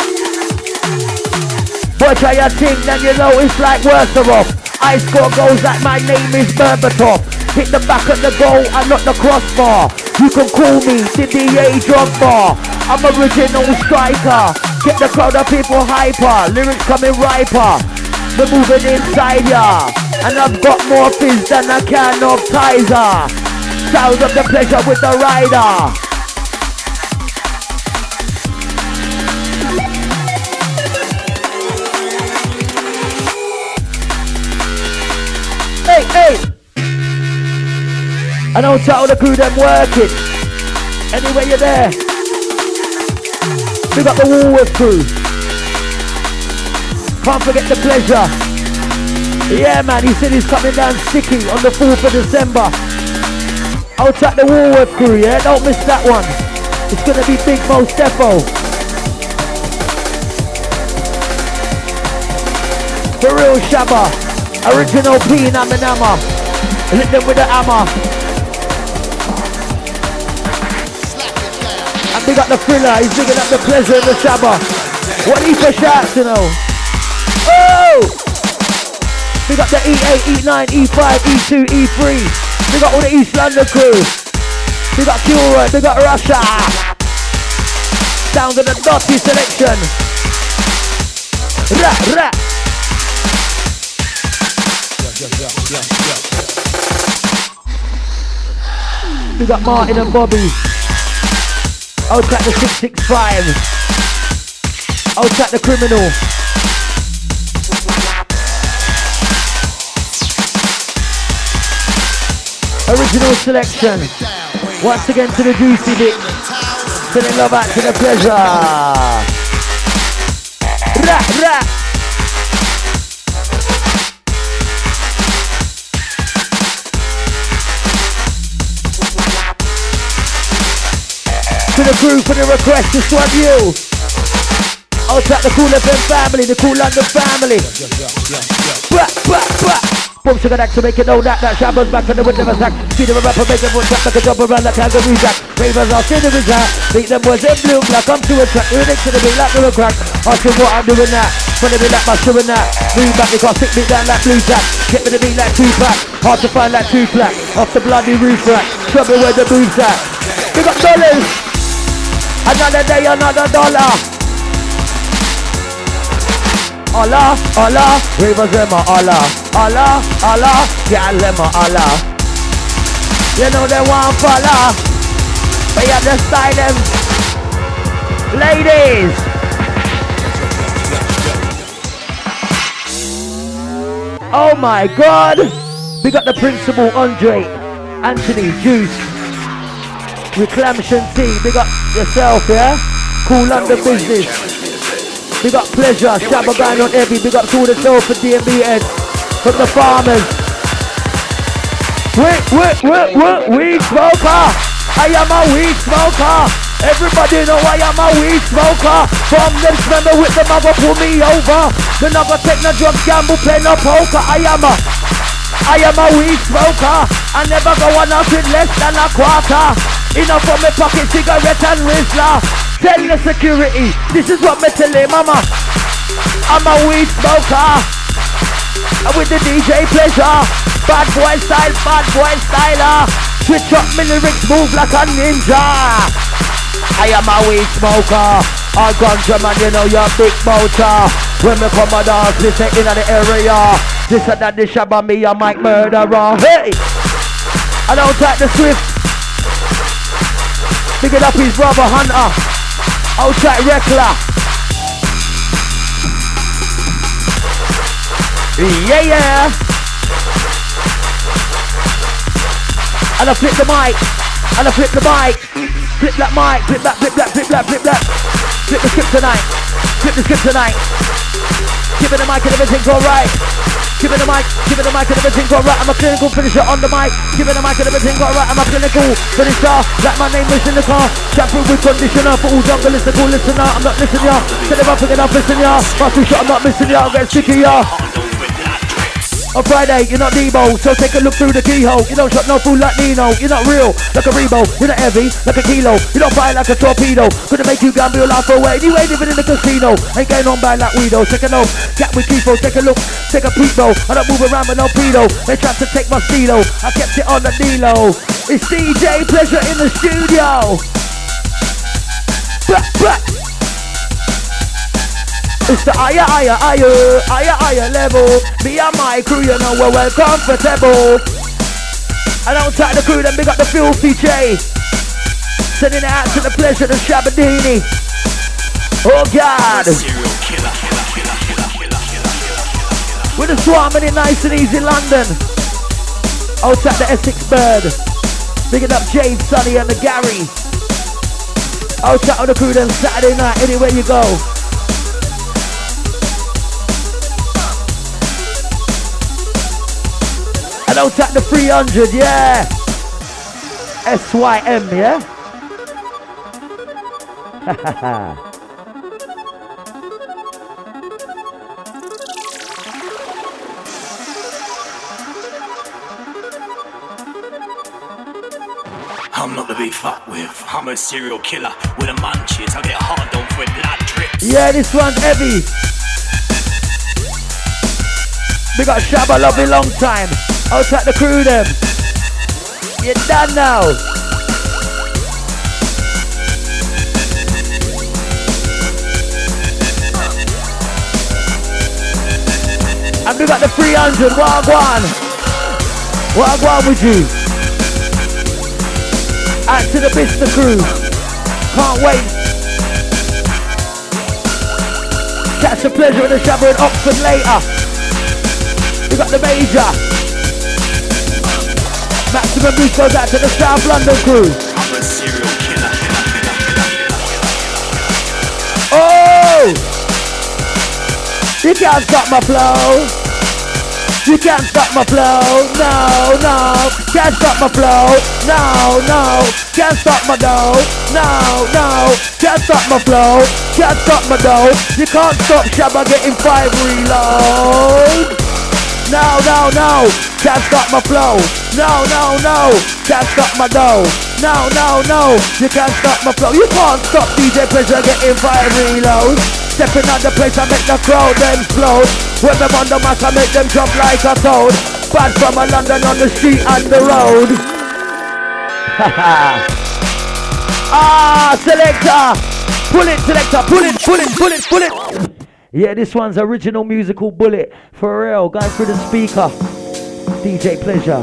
Boy, try your thing, then you know it's like worse off. I score goals like my name is Berbatov. Hit the back of the goal and not the crossbar. You can call me Didier Drogba. I'm original striker. Get the crowd of people hyper. Lyrics coming riper. We're moving inside ya. And I've got more fizz than a can of Tizer. Sounds of the Pleasure with the rider. Hey, hey! And I'll tell the crew them working. Anyway you're there. We got the Woolworth crew. Can't forget the pleasure. Yeah, man, he said he's coming down sticky on the 4th of December. Out at the Woolworth crew, yeah? Don't miss that one. It's gonna be Big Mo Steffo. For real Shabba. Original P Nama. Hit them with the hammer. And big up the Thriller, he's bigging up the pleasure in the Shabba. What he for shots, you know? Oh! Big up the E8, E9, E5, E2, E3. Big up all the East London crew. Big up Kilroy, big up Russia. Sounds of the Dotty selection. Rah. We got Martin and Bobby. I'll track the 665. I'll track the Criminal. Original selection. Once again to the Juicy Dick. Sending love out to the pleasure. Rah. To the crew for the request, this one you. I'll track the Cool FM family, the Cool London family. Boom, sugar that to make it know that Shabba's back on the window of attack. See the rapper make them one track like a jump around like kangaroo jack. Ravers are still the jack. Beat them boys in blue black. I'm to a track, lyrics to the beat like a crack. Ask me what I'm doing that. Funny me like my shoe and that. Move back because stick me down like blue jack. Get me the beat like Tupac. Hard to find like Tupac. Off the bloody roof rack. Show me where the move's at. We got dollars. Another day, another dollar. Allah, Ravers Emma, Allah, yeah, Lemma, Allah. You know they want follow, but you have to style them. Ladies. Oh my God. We got the principal, Andre, Anthony, Juice, Reclamation T. Big up yourself, yeah? Cool London business. Big up Pleasure, Shabba going on heavy. Big up to the show for DMB Ed. From the farmers. Weed smoker. I am a weed smoker. Everybody know I am a weed smoker. From them remember with the mother pull me over. Then I got take no drugs, gamble, play no poker. I am a weed smoker. I never go on out with less than a quarter. Enough for me pocket, cigarette and Rizzler. Tell the security, this is what me tell him, mama. I'm a weed smoker. And with the DJ Pleasure. Bad boy styler. Switch up me lyrics, move like a ninja. I am a weed smoker. A ganja man, you know you're big motor. When me come a dance, listen in the area. This and that, this Shabba me a mic murderer. Hey! I don't take the Swift. Big it up his brother Hunter. Outside Rekla. Yeah. And I flip the mic. Flip that mic. Flip that. Flip the script tonight. Give it the mic and everything go right. Give it the mic and everything go right. I'm a clinical finisher on the mic. Give it the mic and everything go right. I'm a clinical finisher. Like my name is in the car. Shampoo with conditioner for all jungle listener, cool listener. I'm not missing ya. Tell them I'm picking up, missing ya. Must be shot, I'm not missing ya. I'll get sick of ya. On Friday, you're not Debo, so take a look through the keyhole. You don't shot no fool like Nino. You're not real, like a Rebo. You're not heavy, like a kilo. You don't fire like a torpedo. Couldn't make you gamble your life away. Anyway, living in the casino. Ain't getting on by like Weedo. Take a note, cat with Kifo. Take a look, take a peep though. I don't move around with no pedo. They tried to take my stilo. I kept it on the D-Lo. It's DJ Pleasure in the studio. It's the higher level. Me and my crew, you know we're well comfortable. I don't take the crew, then big up the Filthy J. Sending it out to the Pleasure, the Shabadini. Oh God. With the swarming in nice and easy London. Outside the Essex Bird. Bigging up Jade, Sonny and the Gary. Outside of the crew then Saturday night, anywhere you go. out at the 300, yeah. SYM, yeah. I'm not to be fucked with. I'm a serial killer with a munchies. I get hard on with blood drips. Yeah, this one's heavy. We got Shabba Lovely long time. Out at the crew them. You're done now. And we got the 300. Wagwan. Wagwan with you. Out to the Bista crew. Can't wait. Catch the pleasure of the Shabba in Oxford later. We got the Major. Maximum boost goes out to the South London crew. I'm a serial killer. Oh! You can't stop my flow. You can't stop my flow. No, no. Can't stop my flow. No, no. Can't stop my dough. No, no. Can't stop my flow. Can't stop my dough. You can't stop Shabba getting 5 reload. No, no, no. Can't stop my flow. No, no, no. Can't stop my dough. No, no, no. You can't stop my flow. You can't stop DJ Pleasure getting 5 reloads. Stepping on the place, I make the crowd them explode. When them on the mic, I make them jump like a toad. Bad from a London on the street and the road. Ah, selector. Pull it, selector. Pull it, pull it, pull it, pull it. Yeah, this one's original musical bullet. For real, going through the speaker. DJ Pleasure.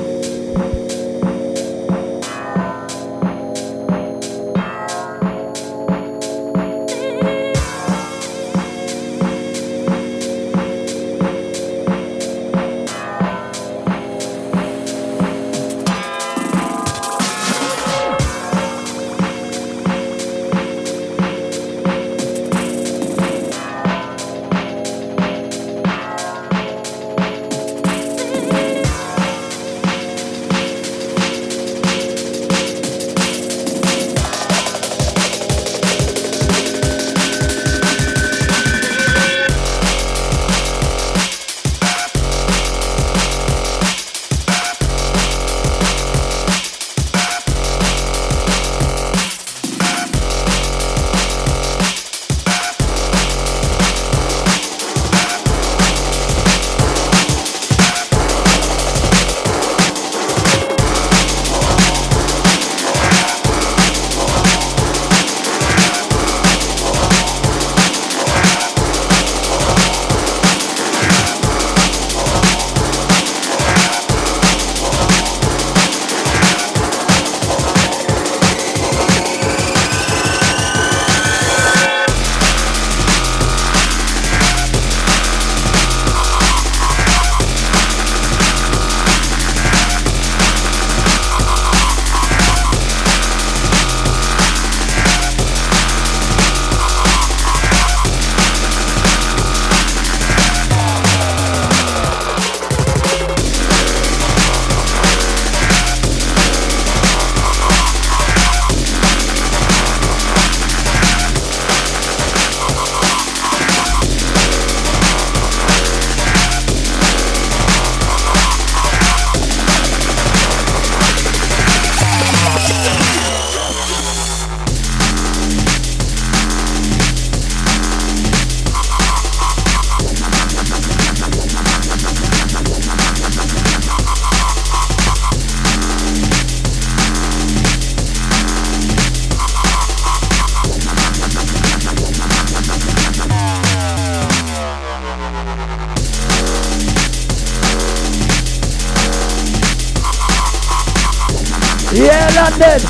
Yeah, London.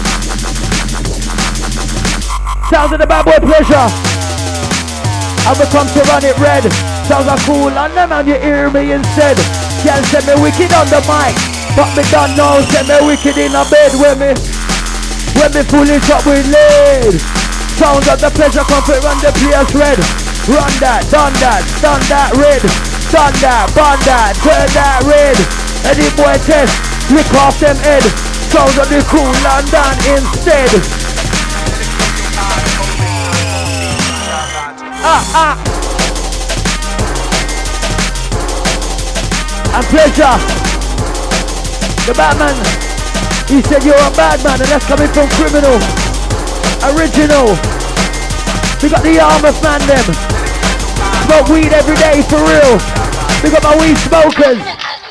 Sounds of the bad boy Pleasure. I will come to run it red. Sounds like cool London, man, you hear me instead. Can't send me wicked on the mic, but me don't know, send me wicked in a bed when me full it up with lead. Sounds of the Pleasure, come to run the place red. Run that, done that, stun that red. Stun that, bun that, turn that red. Any boy test, lick off them head. Sounds of the cool London instead. And Pleasure, the Batman, he said you're a bad man, and that's coming from Criminal. Original. We got the Yarmouth man them. Smoke weed every day for real. We got my weed smokers.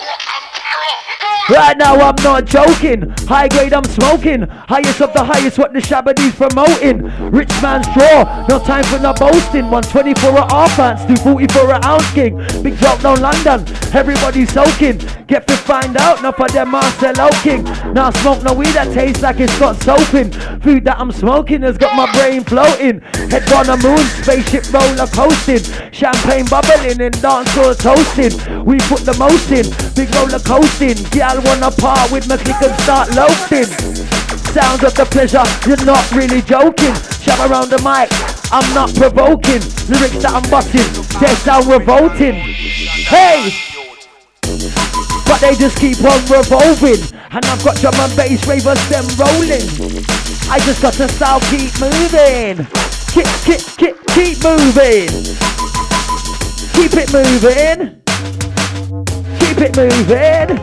Right now I'm not joking. High grade I'm smoking. Highest of the highest what the Shabbady's promoting. Rich man's draw, no time for no boasting. 120 for a half ounce, 240 for an ounce king. Big drop down London, everybody soaking. Get to find out, enough of them Marcelo King. Now smoke no weed that tastes like it's got soap in. Food that I'm smoking has got my brain floating. Head on the moon, spaceship roller coasting. Champagne bubbling and dance floor toasting. We put the most in, big roller coasting. Girl wanna part with me, click and start loafing. Sounds of the Pleasure, you're not really joking. Shove around the mic, I'm not provoking. Lyrics that I'm busting, they sound revolting. Hey! But they just keep on revolving. And I've got drum and bass ravers them rolling. I just got to style keep moving. Keep moving. Keep it moving. Keep it moving.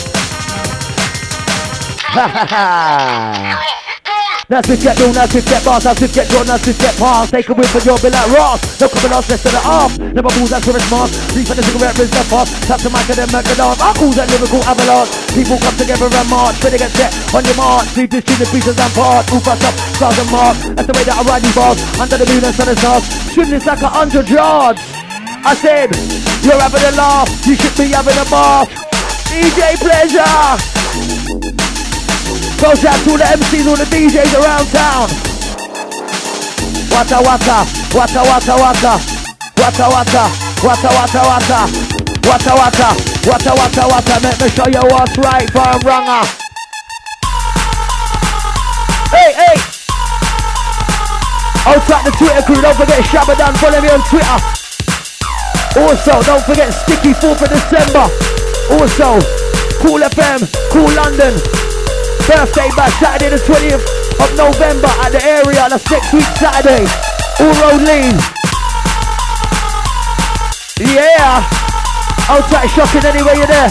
Ha ha ha. Now Swift get down, now Swift get boss, now Swift get drawn, now Swift get pass. Take a whip and you'll be like Ross. No coming off, less than the off. Never balls, that's for a smart. Reef and the cigarette is the fast. Tap the mic and then make it dance. Our calls and lyrical avalanche. People come together and march. Better get set on your march. Leave this to the pieces and parts. Move us up, stars and marks. That's the way that I ride these bars. Under the moon and sun and stars. Shooting this like 100 yards. I said, you're having a laugh. You should be having a bath. DJ Pleasure. Goes out to all the MCs, all the DJs around town. Waka waka, waka waka waka, waka waka, waka waka waka, waka waka, waka waka waka. Let me show you what's right from wronger. Hey, hey. Outside the Twitter crew, don't forget Shabbadan, follow me on Twitter. Also, don't forget Sticky 4th of December. Also, Cool FM, Cool London. Birthday bash Saturday the 20th of November at the area. That's next week Saturday. All road lean. Yeah. Outside shocking anyway you're there.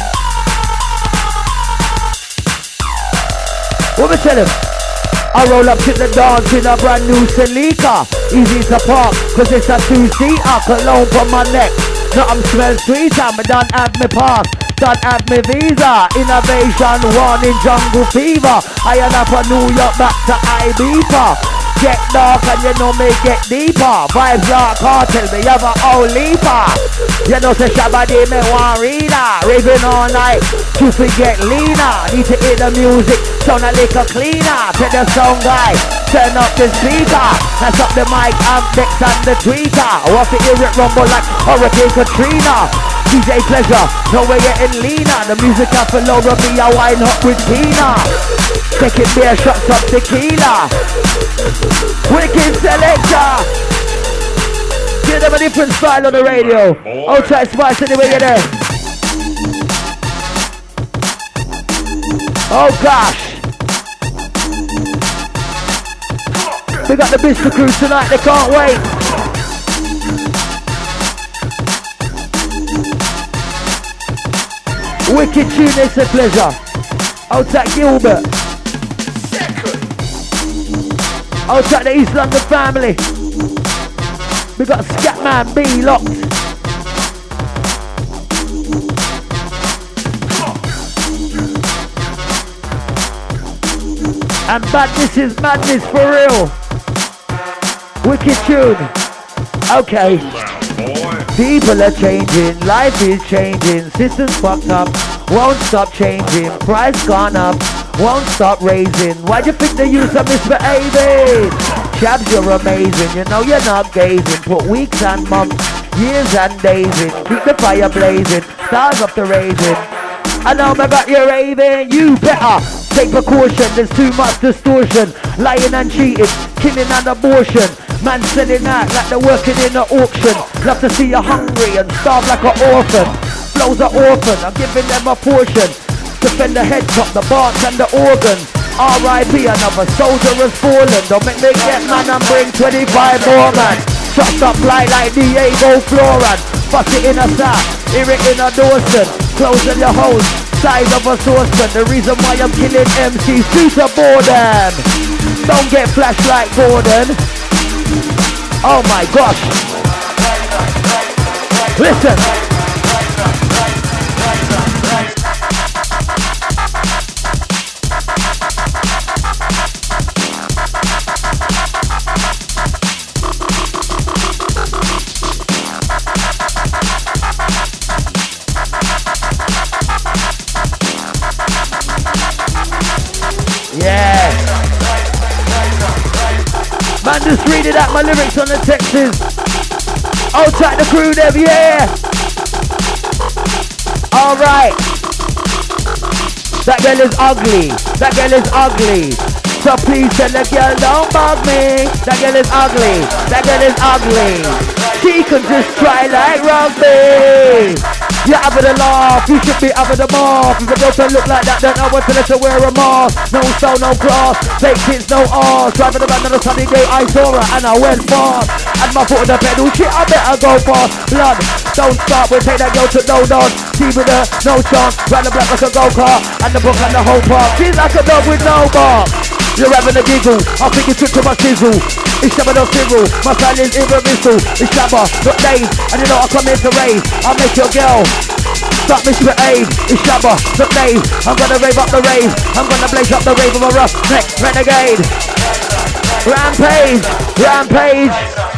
What me tell him? I roll up to the dance in a brand new Celica. Easy to park cause it's a 2-seater. Cologne from my neck. Nothing smells sweeter. Me don't have me pass. Don't have me visa. Innovation one in jungle fever. I am up from New York back to Ibiza. Get dark and you know me get deeper. Vibes like cartel, me have a whole leaper. You know say Shabba me one reader. Raving all night to forget leaner. Need to hear the music, sound a little cleaner. Tell the sound guy, turn up the speaker. That's up the mic, I'm next on the tweeter. I want to hear it rumble like Hurricane Katrina. DJ Pleasure, no way getting leaner. The music I follow me, I wine up with Tina. Taking beer shots of tequila. Wicked selector. Give them a different style on the radio. Outside Spice anyway you're there. Oh gosh. We got the Bicester crew tonight, they can't wait. Wicked tune, it's a Pleasure. Outside Gilbert. Outside the East London family. We got Scatman B locked. And badness is madness for real. Wicked tune. Okay. People are changing, life is changing, systems fucked up, won't stop changing, price gone up, won't stop raising. Why do you think they use of misbehaving? Chabs, you're amazing, you know you're not gazing. Put weeks and months, years and days in, keep the fire blazing, stars up the raising. I know I got you raving, you better take precaution, there's too much distortion, lying and cheating, killing and abortion. Man selling out like they're working in an auction. Love to see you hungry and starve like an orphan. flows are orphan, I'm giving them a portion. Defend the head top, the parts and the organs. R.I.P. another soldier has fallen. Don't make me get man and bring 25 more man. Shut up like Diego Floran. Fuck it in a sack, hear it in a Dawson. Closing your holes, size of a saucepan. The reason why I'm killing MCs due to boredom. Don't get flashed like Gordon. Oh my gosh. Listen. Yeah. Man, just read it out, my lyrics on the texts. Outside the crew, them, yeah. Alright. That girl is ugly. That girl is ugly. So please tell the girl, don't bug me. That girl is ugly. That girl is ugly. She could just try like rugby. You're having a laugh, you should be having a mark. If a girl look like that, don't know what to let her wear a mask. No style, no class, fake kids, no arse. Driving around on a sunny day, I saw her and I went fast. And my foot on the pedal, shit, I better go fast. Blood, don't start, we'll take that girl to no dance. See with her, no chance, round the block like a go-kart. And the book and the whole park, she's like a dog with no bark. You're having a giggle, I think it's to my sizzle. It's Shabba no Cyril, my style is irreversible. It's Shabba, not Dave, and you know I come here to rave. I'll make your girl start misbehave. It's Shabba, not Dave, I'm gonna rave up the rave. I'm gonna blaze up the rave of a roughneck renegade. Rampage, rampage,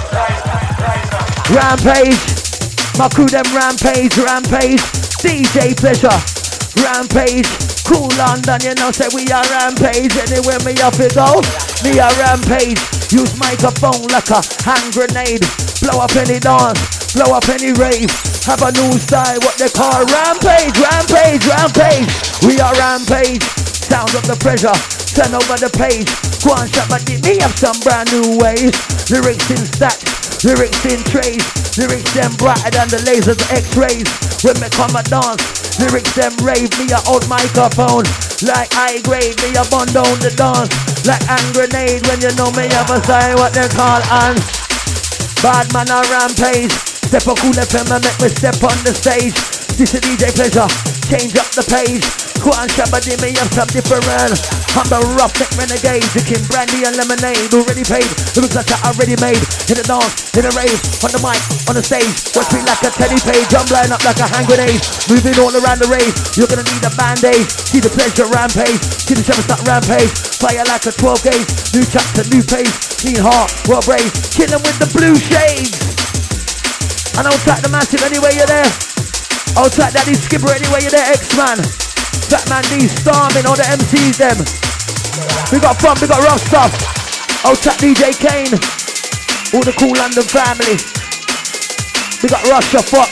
rampage. My crew them rampage, rampage. DJ Pleasure, rampage. Cool London, you know, say we are rampage. Anywhere me up it go, me a rampage. Use microphone like a hand grenade. Blow up any dance, blow up any rave. Have a new style, what they call rampage, rampage, rampage. We are rampage, sound of the pressure. Turn over the page, go on shop, but me have some brand new ways. Lyrics in stacks, lyrics in trays. Lyrics them brighter than the lasers X-rays. When me come a dance, lyrics them rave. Me a old microphone, like high grade. Me a bun down the dance, like hand grenade. When you know me have a sign, what they call on. Bad man a rampage. Step a cool FM and make me step on the stage. This is DJ Pleasure, change up the page. Go on Shabba, me have some different. I'm the roughneck renegade, drinking brandy and lemonade. Already paid, it looks like I already made. In the dance, in the rave, on the mic, on the stage. Watch me like a Teddy Page, I'm blowing up like a hand grenade. Moving all around the rave, you're gonna need a band-aid. See the Pleasure rampage, see the Shabba start rampage. Fire like a 12 gauge, new chapter, new pace. Clean heart, well brave, killing with the blue shades. And I'll track the massive anyway you're there. I'll track Daddy Skipper anyway you're there, X-Man. Batman D, Starman, all the MCs them. We got fun, we got rough stuff. I'll track DJ Kane. All the cool London family. We got Russia Fox.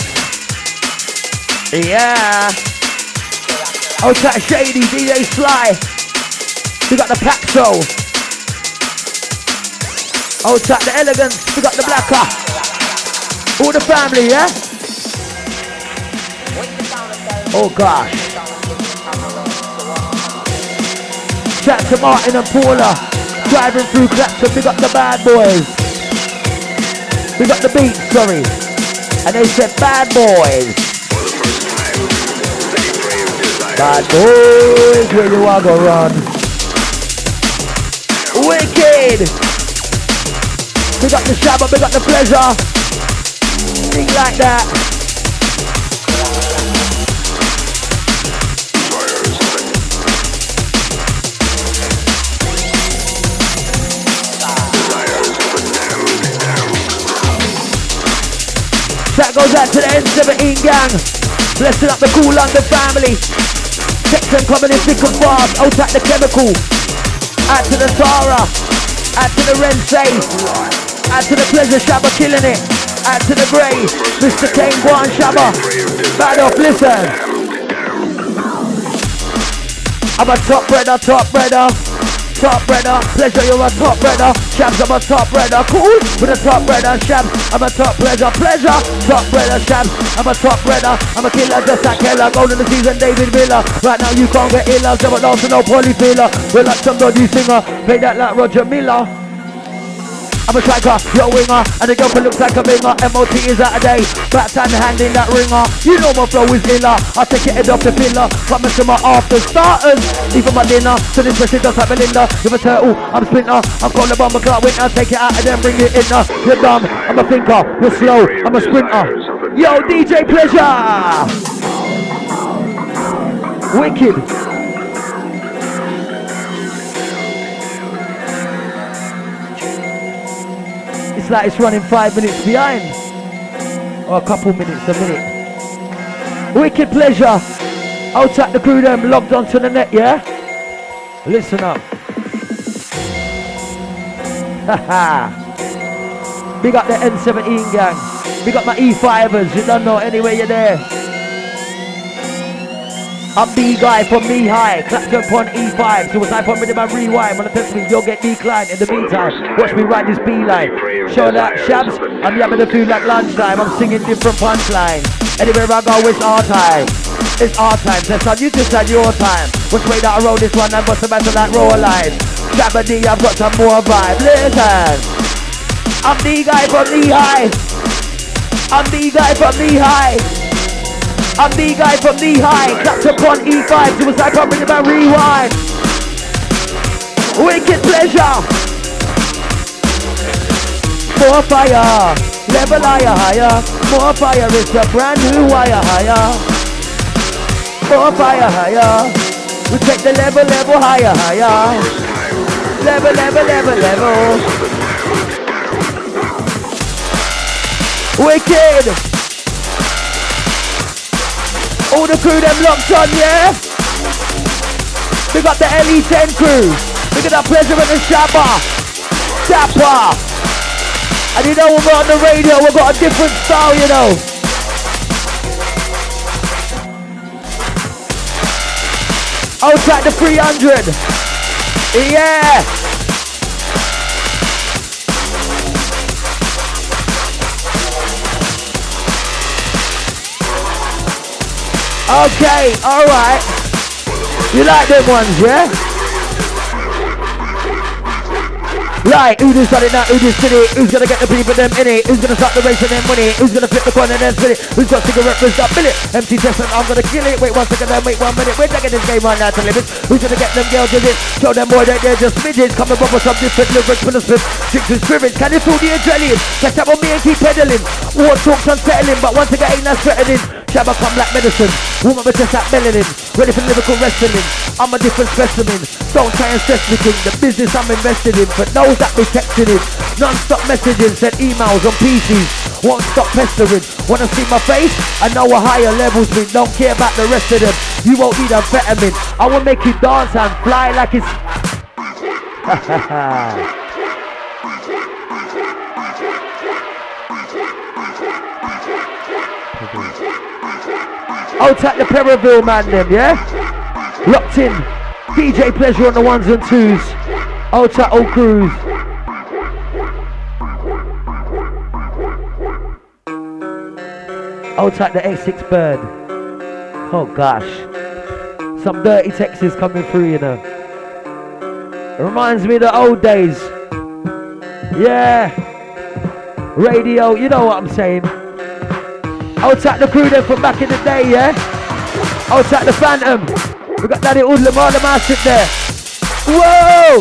Yeah. I'll track Shady, DJ Sly. We got the Paxo. I'll track the Elegance, we got the Blacker. All the family, yeah? Oh gosh. Shout to Martin and Paula. Driving through Clapton, we got the bad boys. We got the beats, sorry. And they said bad boys. Bad boys, where you are gonna run. Wicked. We got the Shabba, we got the Pleasure. Think like that. That goes out to the N17 gang. Blessing up the cool London family. Texan coming in thick and fast. Out at the Chemical. Out to the Tara. Out to the Rensei. Out to the Pleasure Shabba killing it. Out to the Grey. Mr. Kane, go on Shabba. Bad up, listen. I'm a top brother. top brother. Pleasure, you're a top brother. Shabs, I'm a top brother. Cool with a top brother. Shabs, I'm a top pleasure. Pleasure, top brother. Shabs, I'm a top brother. I'm a killer, just like Keller. Golden the season, David Miller. Right now you can't get illa. Never dancing, no polyfiller. We're like some dodgy singer. Play that like Roger Miller. I'm a striker, you're a winger, and the girlfriend looks like a binger. MOT is out of day, back time hand in that ringer. You know my flow is iller, I take it head off the filler. Promise to my after starters, even my dinner. So this person does like Melinda, give a turtle, I'm a sprinter. I'm calling the bomber clock winter, take it out and then bring it in. You're dumb, I'm a thinker, you're slow, I'm a sprinter. Yo, DJ Pleasure! Wicked. It's like it's running 5 minutes behind. Or a couple minutes, a minute. Wicked Pleasure. I'll tap the crew them logged onto the net, yeah? Listen up. Haha. Big up the N17 gang. Big up my E5ers. You don't know anywhere you're there. I'm the guy from me high, clapped up on E5. So as I put rhythm and rewind, when I test me, you'll get declined. In the meantime, watch me ride this beeline. Show that Shabs, I'm yapping the food like lunchtime. I'm singing different punchlines. Anywhere I go, it's our time. It's our time, that's on you just at your time. Which way that I roll this one, I bust a matter that raw line. Shabba D, I've got some more vibe. Listen, I'm the guy from knee high. I'm the guy from knee high. I'm the guy from knee high, clapped upon E5, so it's like I'm bringing my rewind. Wicked Pleasure. More fire, level higher. More fire, it's a brand new wire higher. More fire higher. We take the level higher. Level. Wicked. All the crew them locked on, yeah? We got the LE10 crew. We got the Pleasure and the Shabba. Dapper. And you know when we're on the radio, we've got a different style, you know. I'll track the 300. Yeah. Okay, alright. You like them ones, yeah? Right, who just got it now, who just did it? Who's gonna get the people them in it? Who's gonna start the race and then win it? Who's gonna flip the coin and then spin it? Who's got cigarette for that billet? MC Testament, I'm gonna kill it. Wait 1 second, then wait 1 minute. We're taking this game right now to limits. Who's gonna get them girls in it? Show them boy that they're just midgets. Come and bubble some different lyrics for the spit. Chicks with spirits, can you feel the adrenaline? Catch up on me and keep pedaling. War talks unsettling, but once again ain't that threatening. Shabba come like medicine, warm up my chest like melanin. Ready for lyrical wrestling, I'm a different specimen. Don't try and stress me, king. The business I'm invested in, but those that be texting it. Non-stop messaging, send emails on PCs. Won't stop pestering. Wanna see my face? I know a higher levels mean. Don't care about the rest of them. You won't need amphetamine. I will make you dance and fly like it's... I'll take the Periville man then, yeah? Locked in. DJ Pleasure on the 1s and 2s. I'll take all crews. I'll take the A6 bird. Oh gosh. Some dirty texts coming through, you know. It reminds me of the old days. Yeah. Radio, you know what I'm saying. I'll take the crew then from back in the day, yeah? I'll take the Phantom. We got Daddy Hoodlum, all the massive there. Whoa!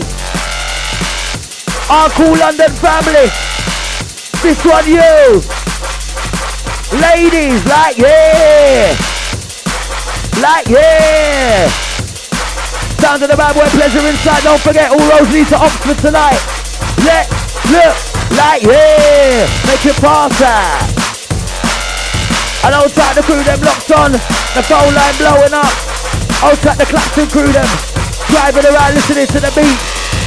Our cool London family. This one you. Ladies, like yeah. Like yeah. Sound of the bad boy Pleasure inside. Don't forget all roads lead to Oxford tonight. Let's look like yeah. Make it pass out. And I'll take the crew them locked on. The phone line blowing up. I'll take the Clapton crew them driving around listening to the beat.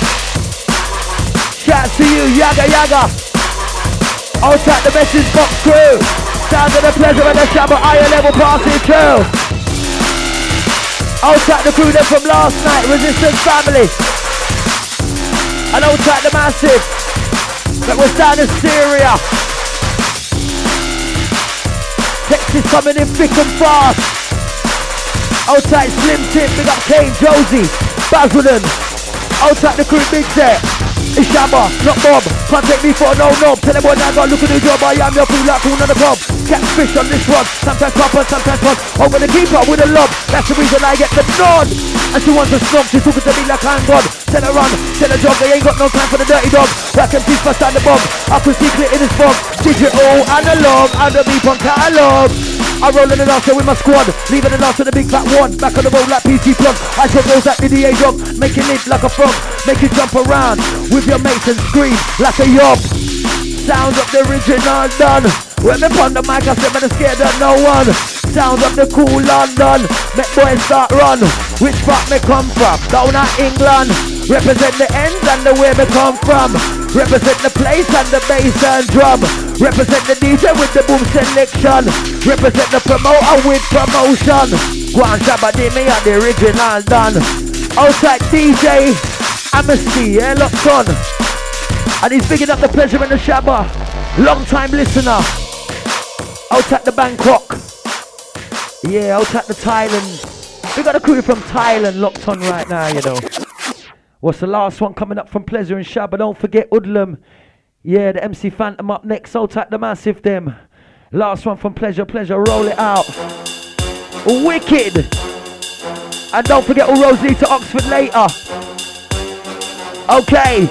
Shout to you, Yaga. I'll take the message box crew. Sound of the Pleasure and the Shabba higher level passing through. I'll take the crew them from last night, Resistance family. And outside the massive. That was down in Syria. Texas coming in thick and fast. Outside Slim Tip, big up Kane, Josie, Basildon. Outside the crew, big set. It's Shabba, not Bob. Can't take me for no knob. Tell them what I got, look at the job. I am your fool like cool on the pub. Catfish on this rod. Sometimes copper, sometimes pop. Over the keeper with a lob. That's the reason I get the nod. And she wants a snob, she's talking to me like I'm God. Tell her run, tell her jog, they ain't got no time for the dirty dog. Back and teeth first on the bomb. I can see clear in this fog. Digital, analog, and the beep on catalog. I roll in the last with my squad, leaving the last with the big fat one. Back on the road like PC plug. I shot those like the DA dog, make it live like a frog, make it jump around with your mates and scream like a yob. Sounds of the original done. When me on the mic, I said, man, I'm scared of no one. Sounds of the cool London. Make boys start run. Which part me come from? Down at England. Represent the ends and the way me come from. Represent the place and the bass and drum. Represent the DJ with the boom selection. Represent the promoter with promotion. Go on, Shabba, me and the original done. Outside DJ, Amnesty, yeah, locked on. And he's picking up the pleasure in the Shabba. Long time listener. Out at the Bangkok. Yeah, out at the Thailand. We got a crew from Thailand locked on right now, you know. What's the last one coming up from Pleasure and Shabba? Don't forget Udlum. Yeah, the MC Phantom up next. Out at the Massive them. Last one from Pleasure, roll it out. Wicked. And don't forget all roads lead to Oxford later. Okay.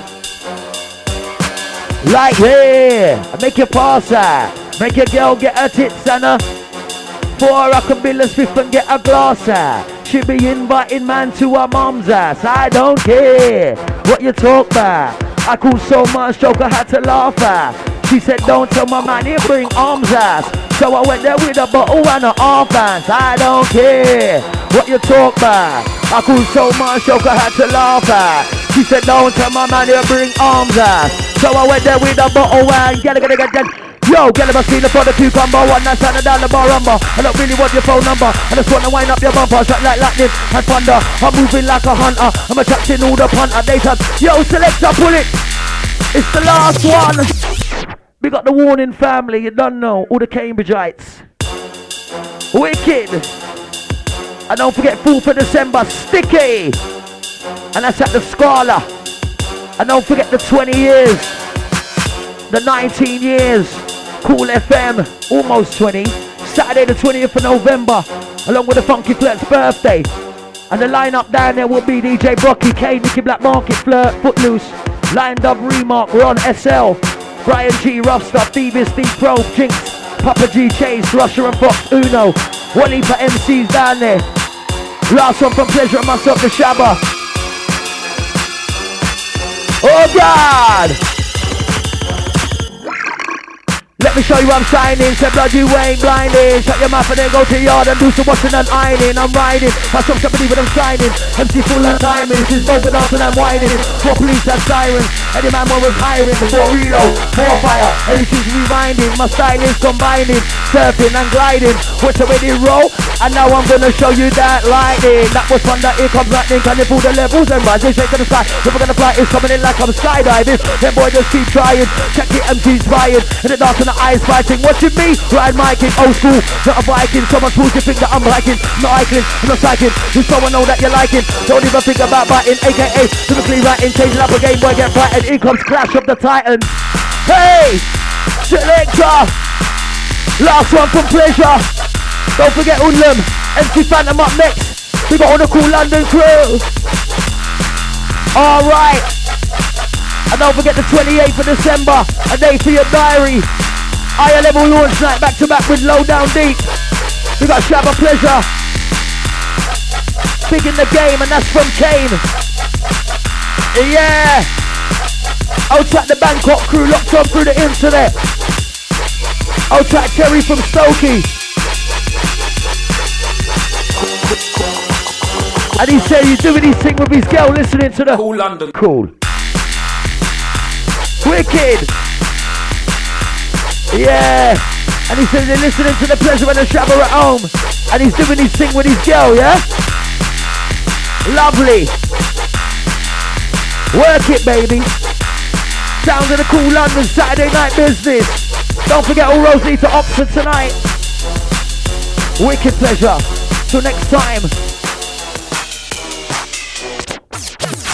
Like, yeah. Make your pass out. Make your girl get her tits and her. For I can build a swift and get a glass out. She be inviting man to her mom's ass. I don't care what you talk about. I called so much joke I had to laugh at. She said don't tell my man he bring arms ass. So I went there with a bottle and a half hands. I don't care what you talk about. I called so much joke I had to laugh at. She said don't tell my man he bring arms ass. So I went there with a bottle and get. Yo, get him a scene for the cucumber. One night standing down the bar rumba. I don't really want your phone number. I just wanna wind up your bumper. Shot like lightning and thunder. I'm moving like a hunter. I'm attracting all the punter. They said, yo, selector, pull it. It's the last one. We got the Warning family. You don't know. All the Cambridgeites. Wicked. And don't forget 4th of December. Sticky. And that's at the Scala. And don't forget the 20 years. The 19 years. Cool FM, almost 20. Saturday the 20th of November, along with the Funky Flirt's birthday. And the lineup down there will be DJ Brocky, K, Nicky Black Market, Flirt, Footloose, Lion Dove, Remark, Ron, SL, Brian G, Rough Stuff, Devious, Steve Pro, Jinx, Papa G, Chase, Rusher and Fox, Uno, Wally for MCs down there. Last one from Pleasure and myself, the Shabba. Oh God! Let me show you I'm shining, said blood you ain't blinding. Shut your mouth and then go to the yard and do some washing and ironing. I'm riding, I stop somebody when I'm shining. MC full of timing, this is both and and I'm whining. For police and sirens, any man more was hiring. More reload, more fire, everything's rewinding. My style is combining, surfing and gliding. What's the way they roll? And now I'm gonna show you that lightning. That was fun, that here comes lightning. Can you pull the levels and rise? They straight to the sky. If we're gonna fly, it's coming in like I'm skydiving. Them boy just keep trying, check the MC's fired. In the dark and the eyes fighting, watching me ride my king, old school, not a Viking. Someone pulls your finger, I'm liking, not hiking, I'm not psyching. With someone know that you're liking, don't even think about biting, aka typically writing, changing up a game boy, get frightened. Here comes Clash of the Titans. Hey, selector, last one from Pleasure. Don't forget Udlum, MC Phantom up next. We got all the cool London crew. Alright. And don't forget the 28th of December, a day for your diary. Higher level launch night, back to back with Low Down Deep. We got Shabba Pleasure. Big in the game, and that's from Kane. Yeah. Outside the Bangkok crew, locked on through the internet. Outside Terry from Stokey. And he said he's doing his thing with his girl, listening to the Cool London. Cool. Wicked. Yeah. And he said they're listening to the Pleasure and the Shabba at home. And he's doing his thing with his girl, yeah? Lovely. Work it, baby. Sounds of the Cool London Saturday night business. Don't forget all roads lead to Oxford tonight. Wicked pleasure. Till next time.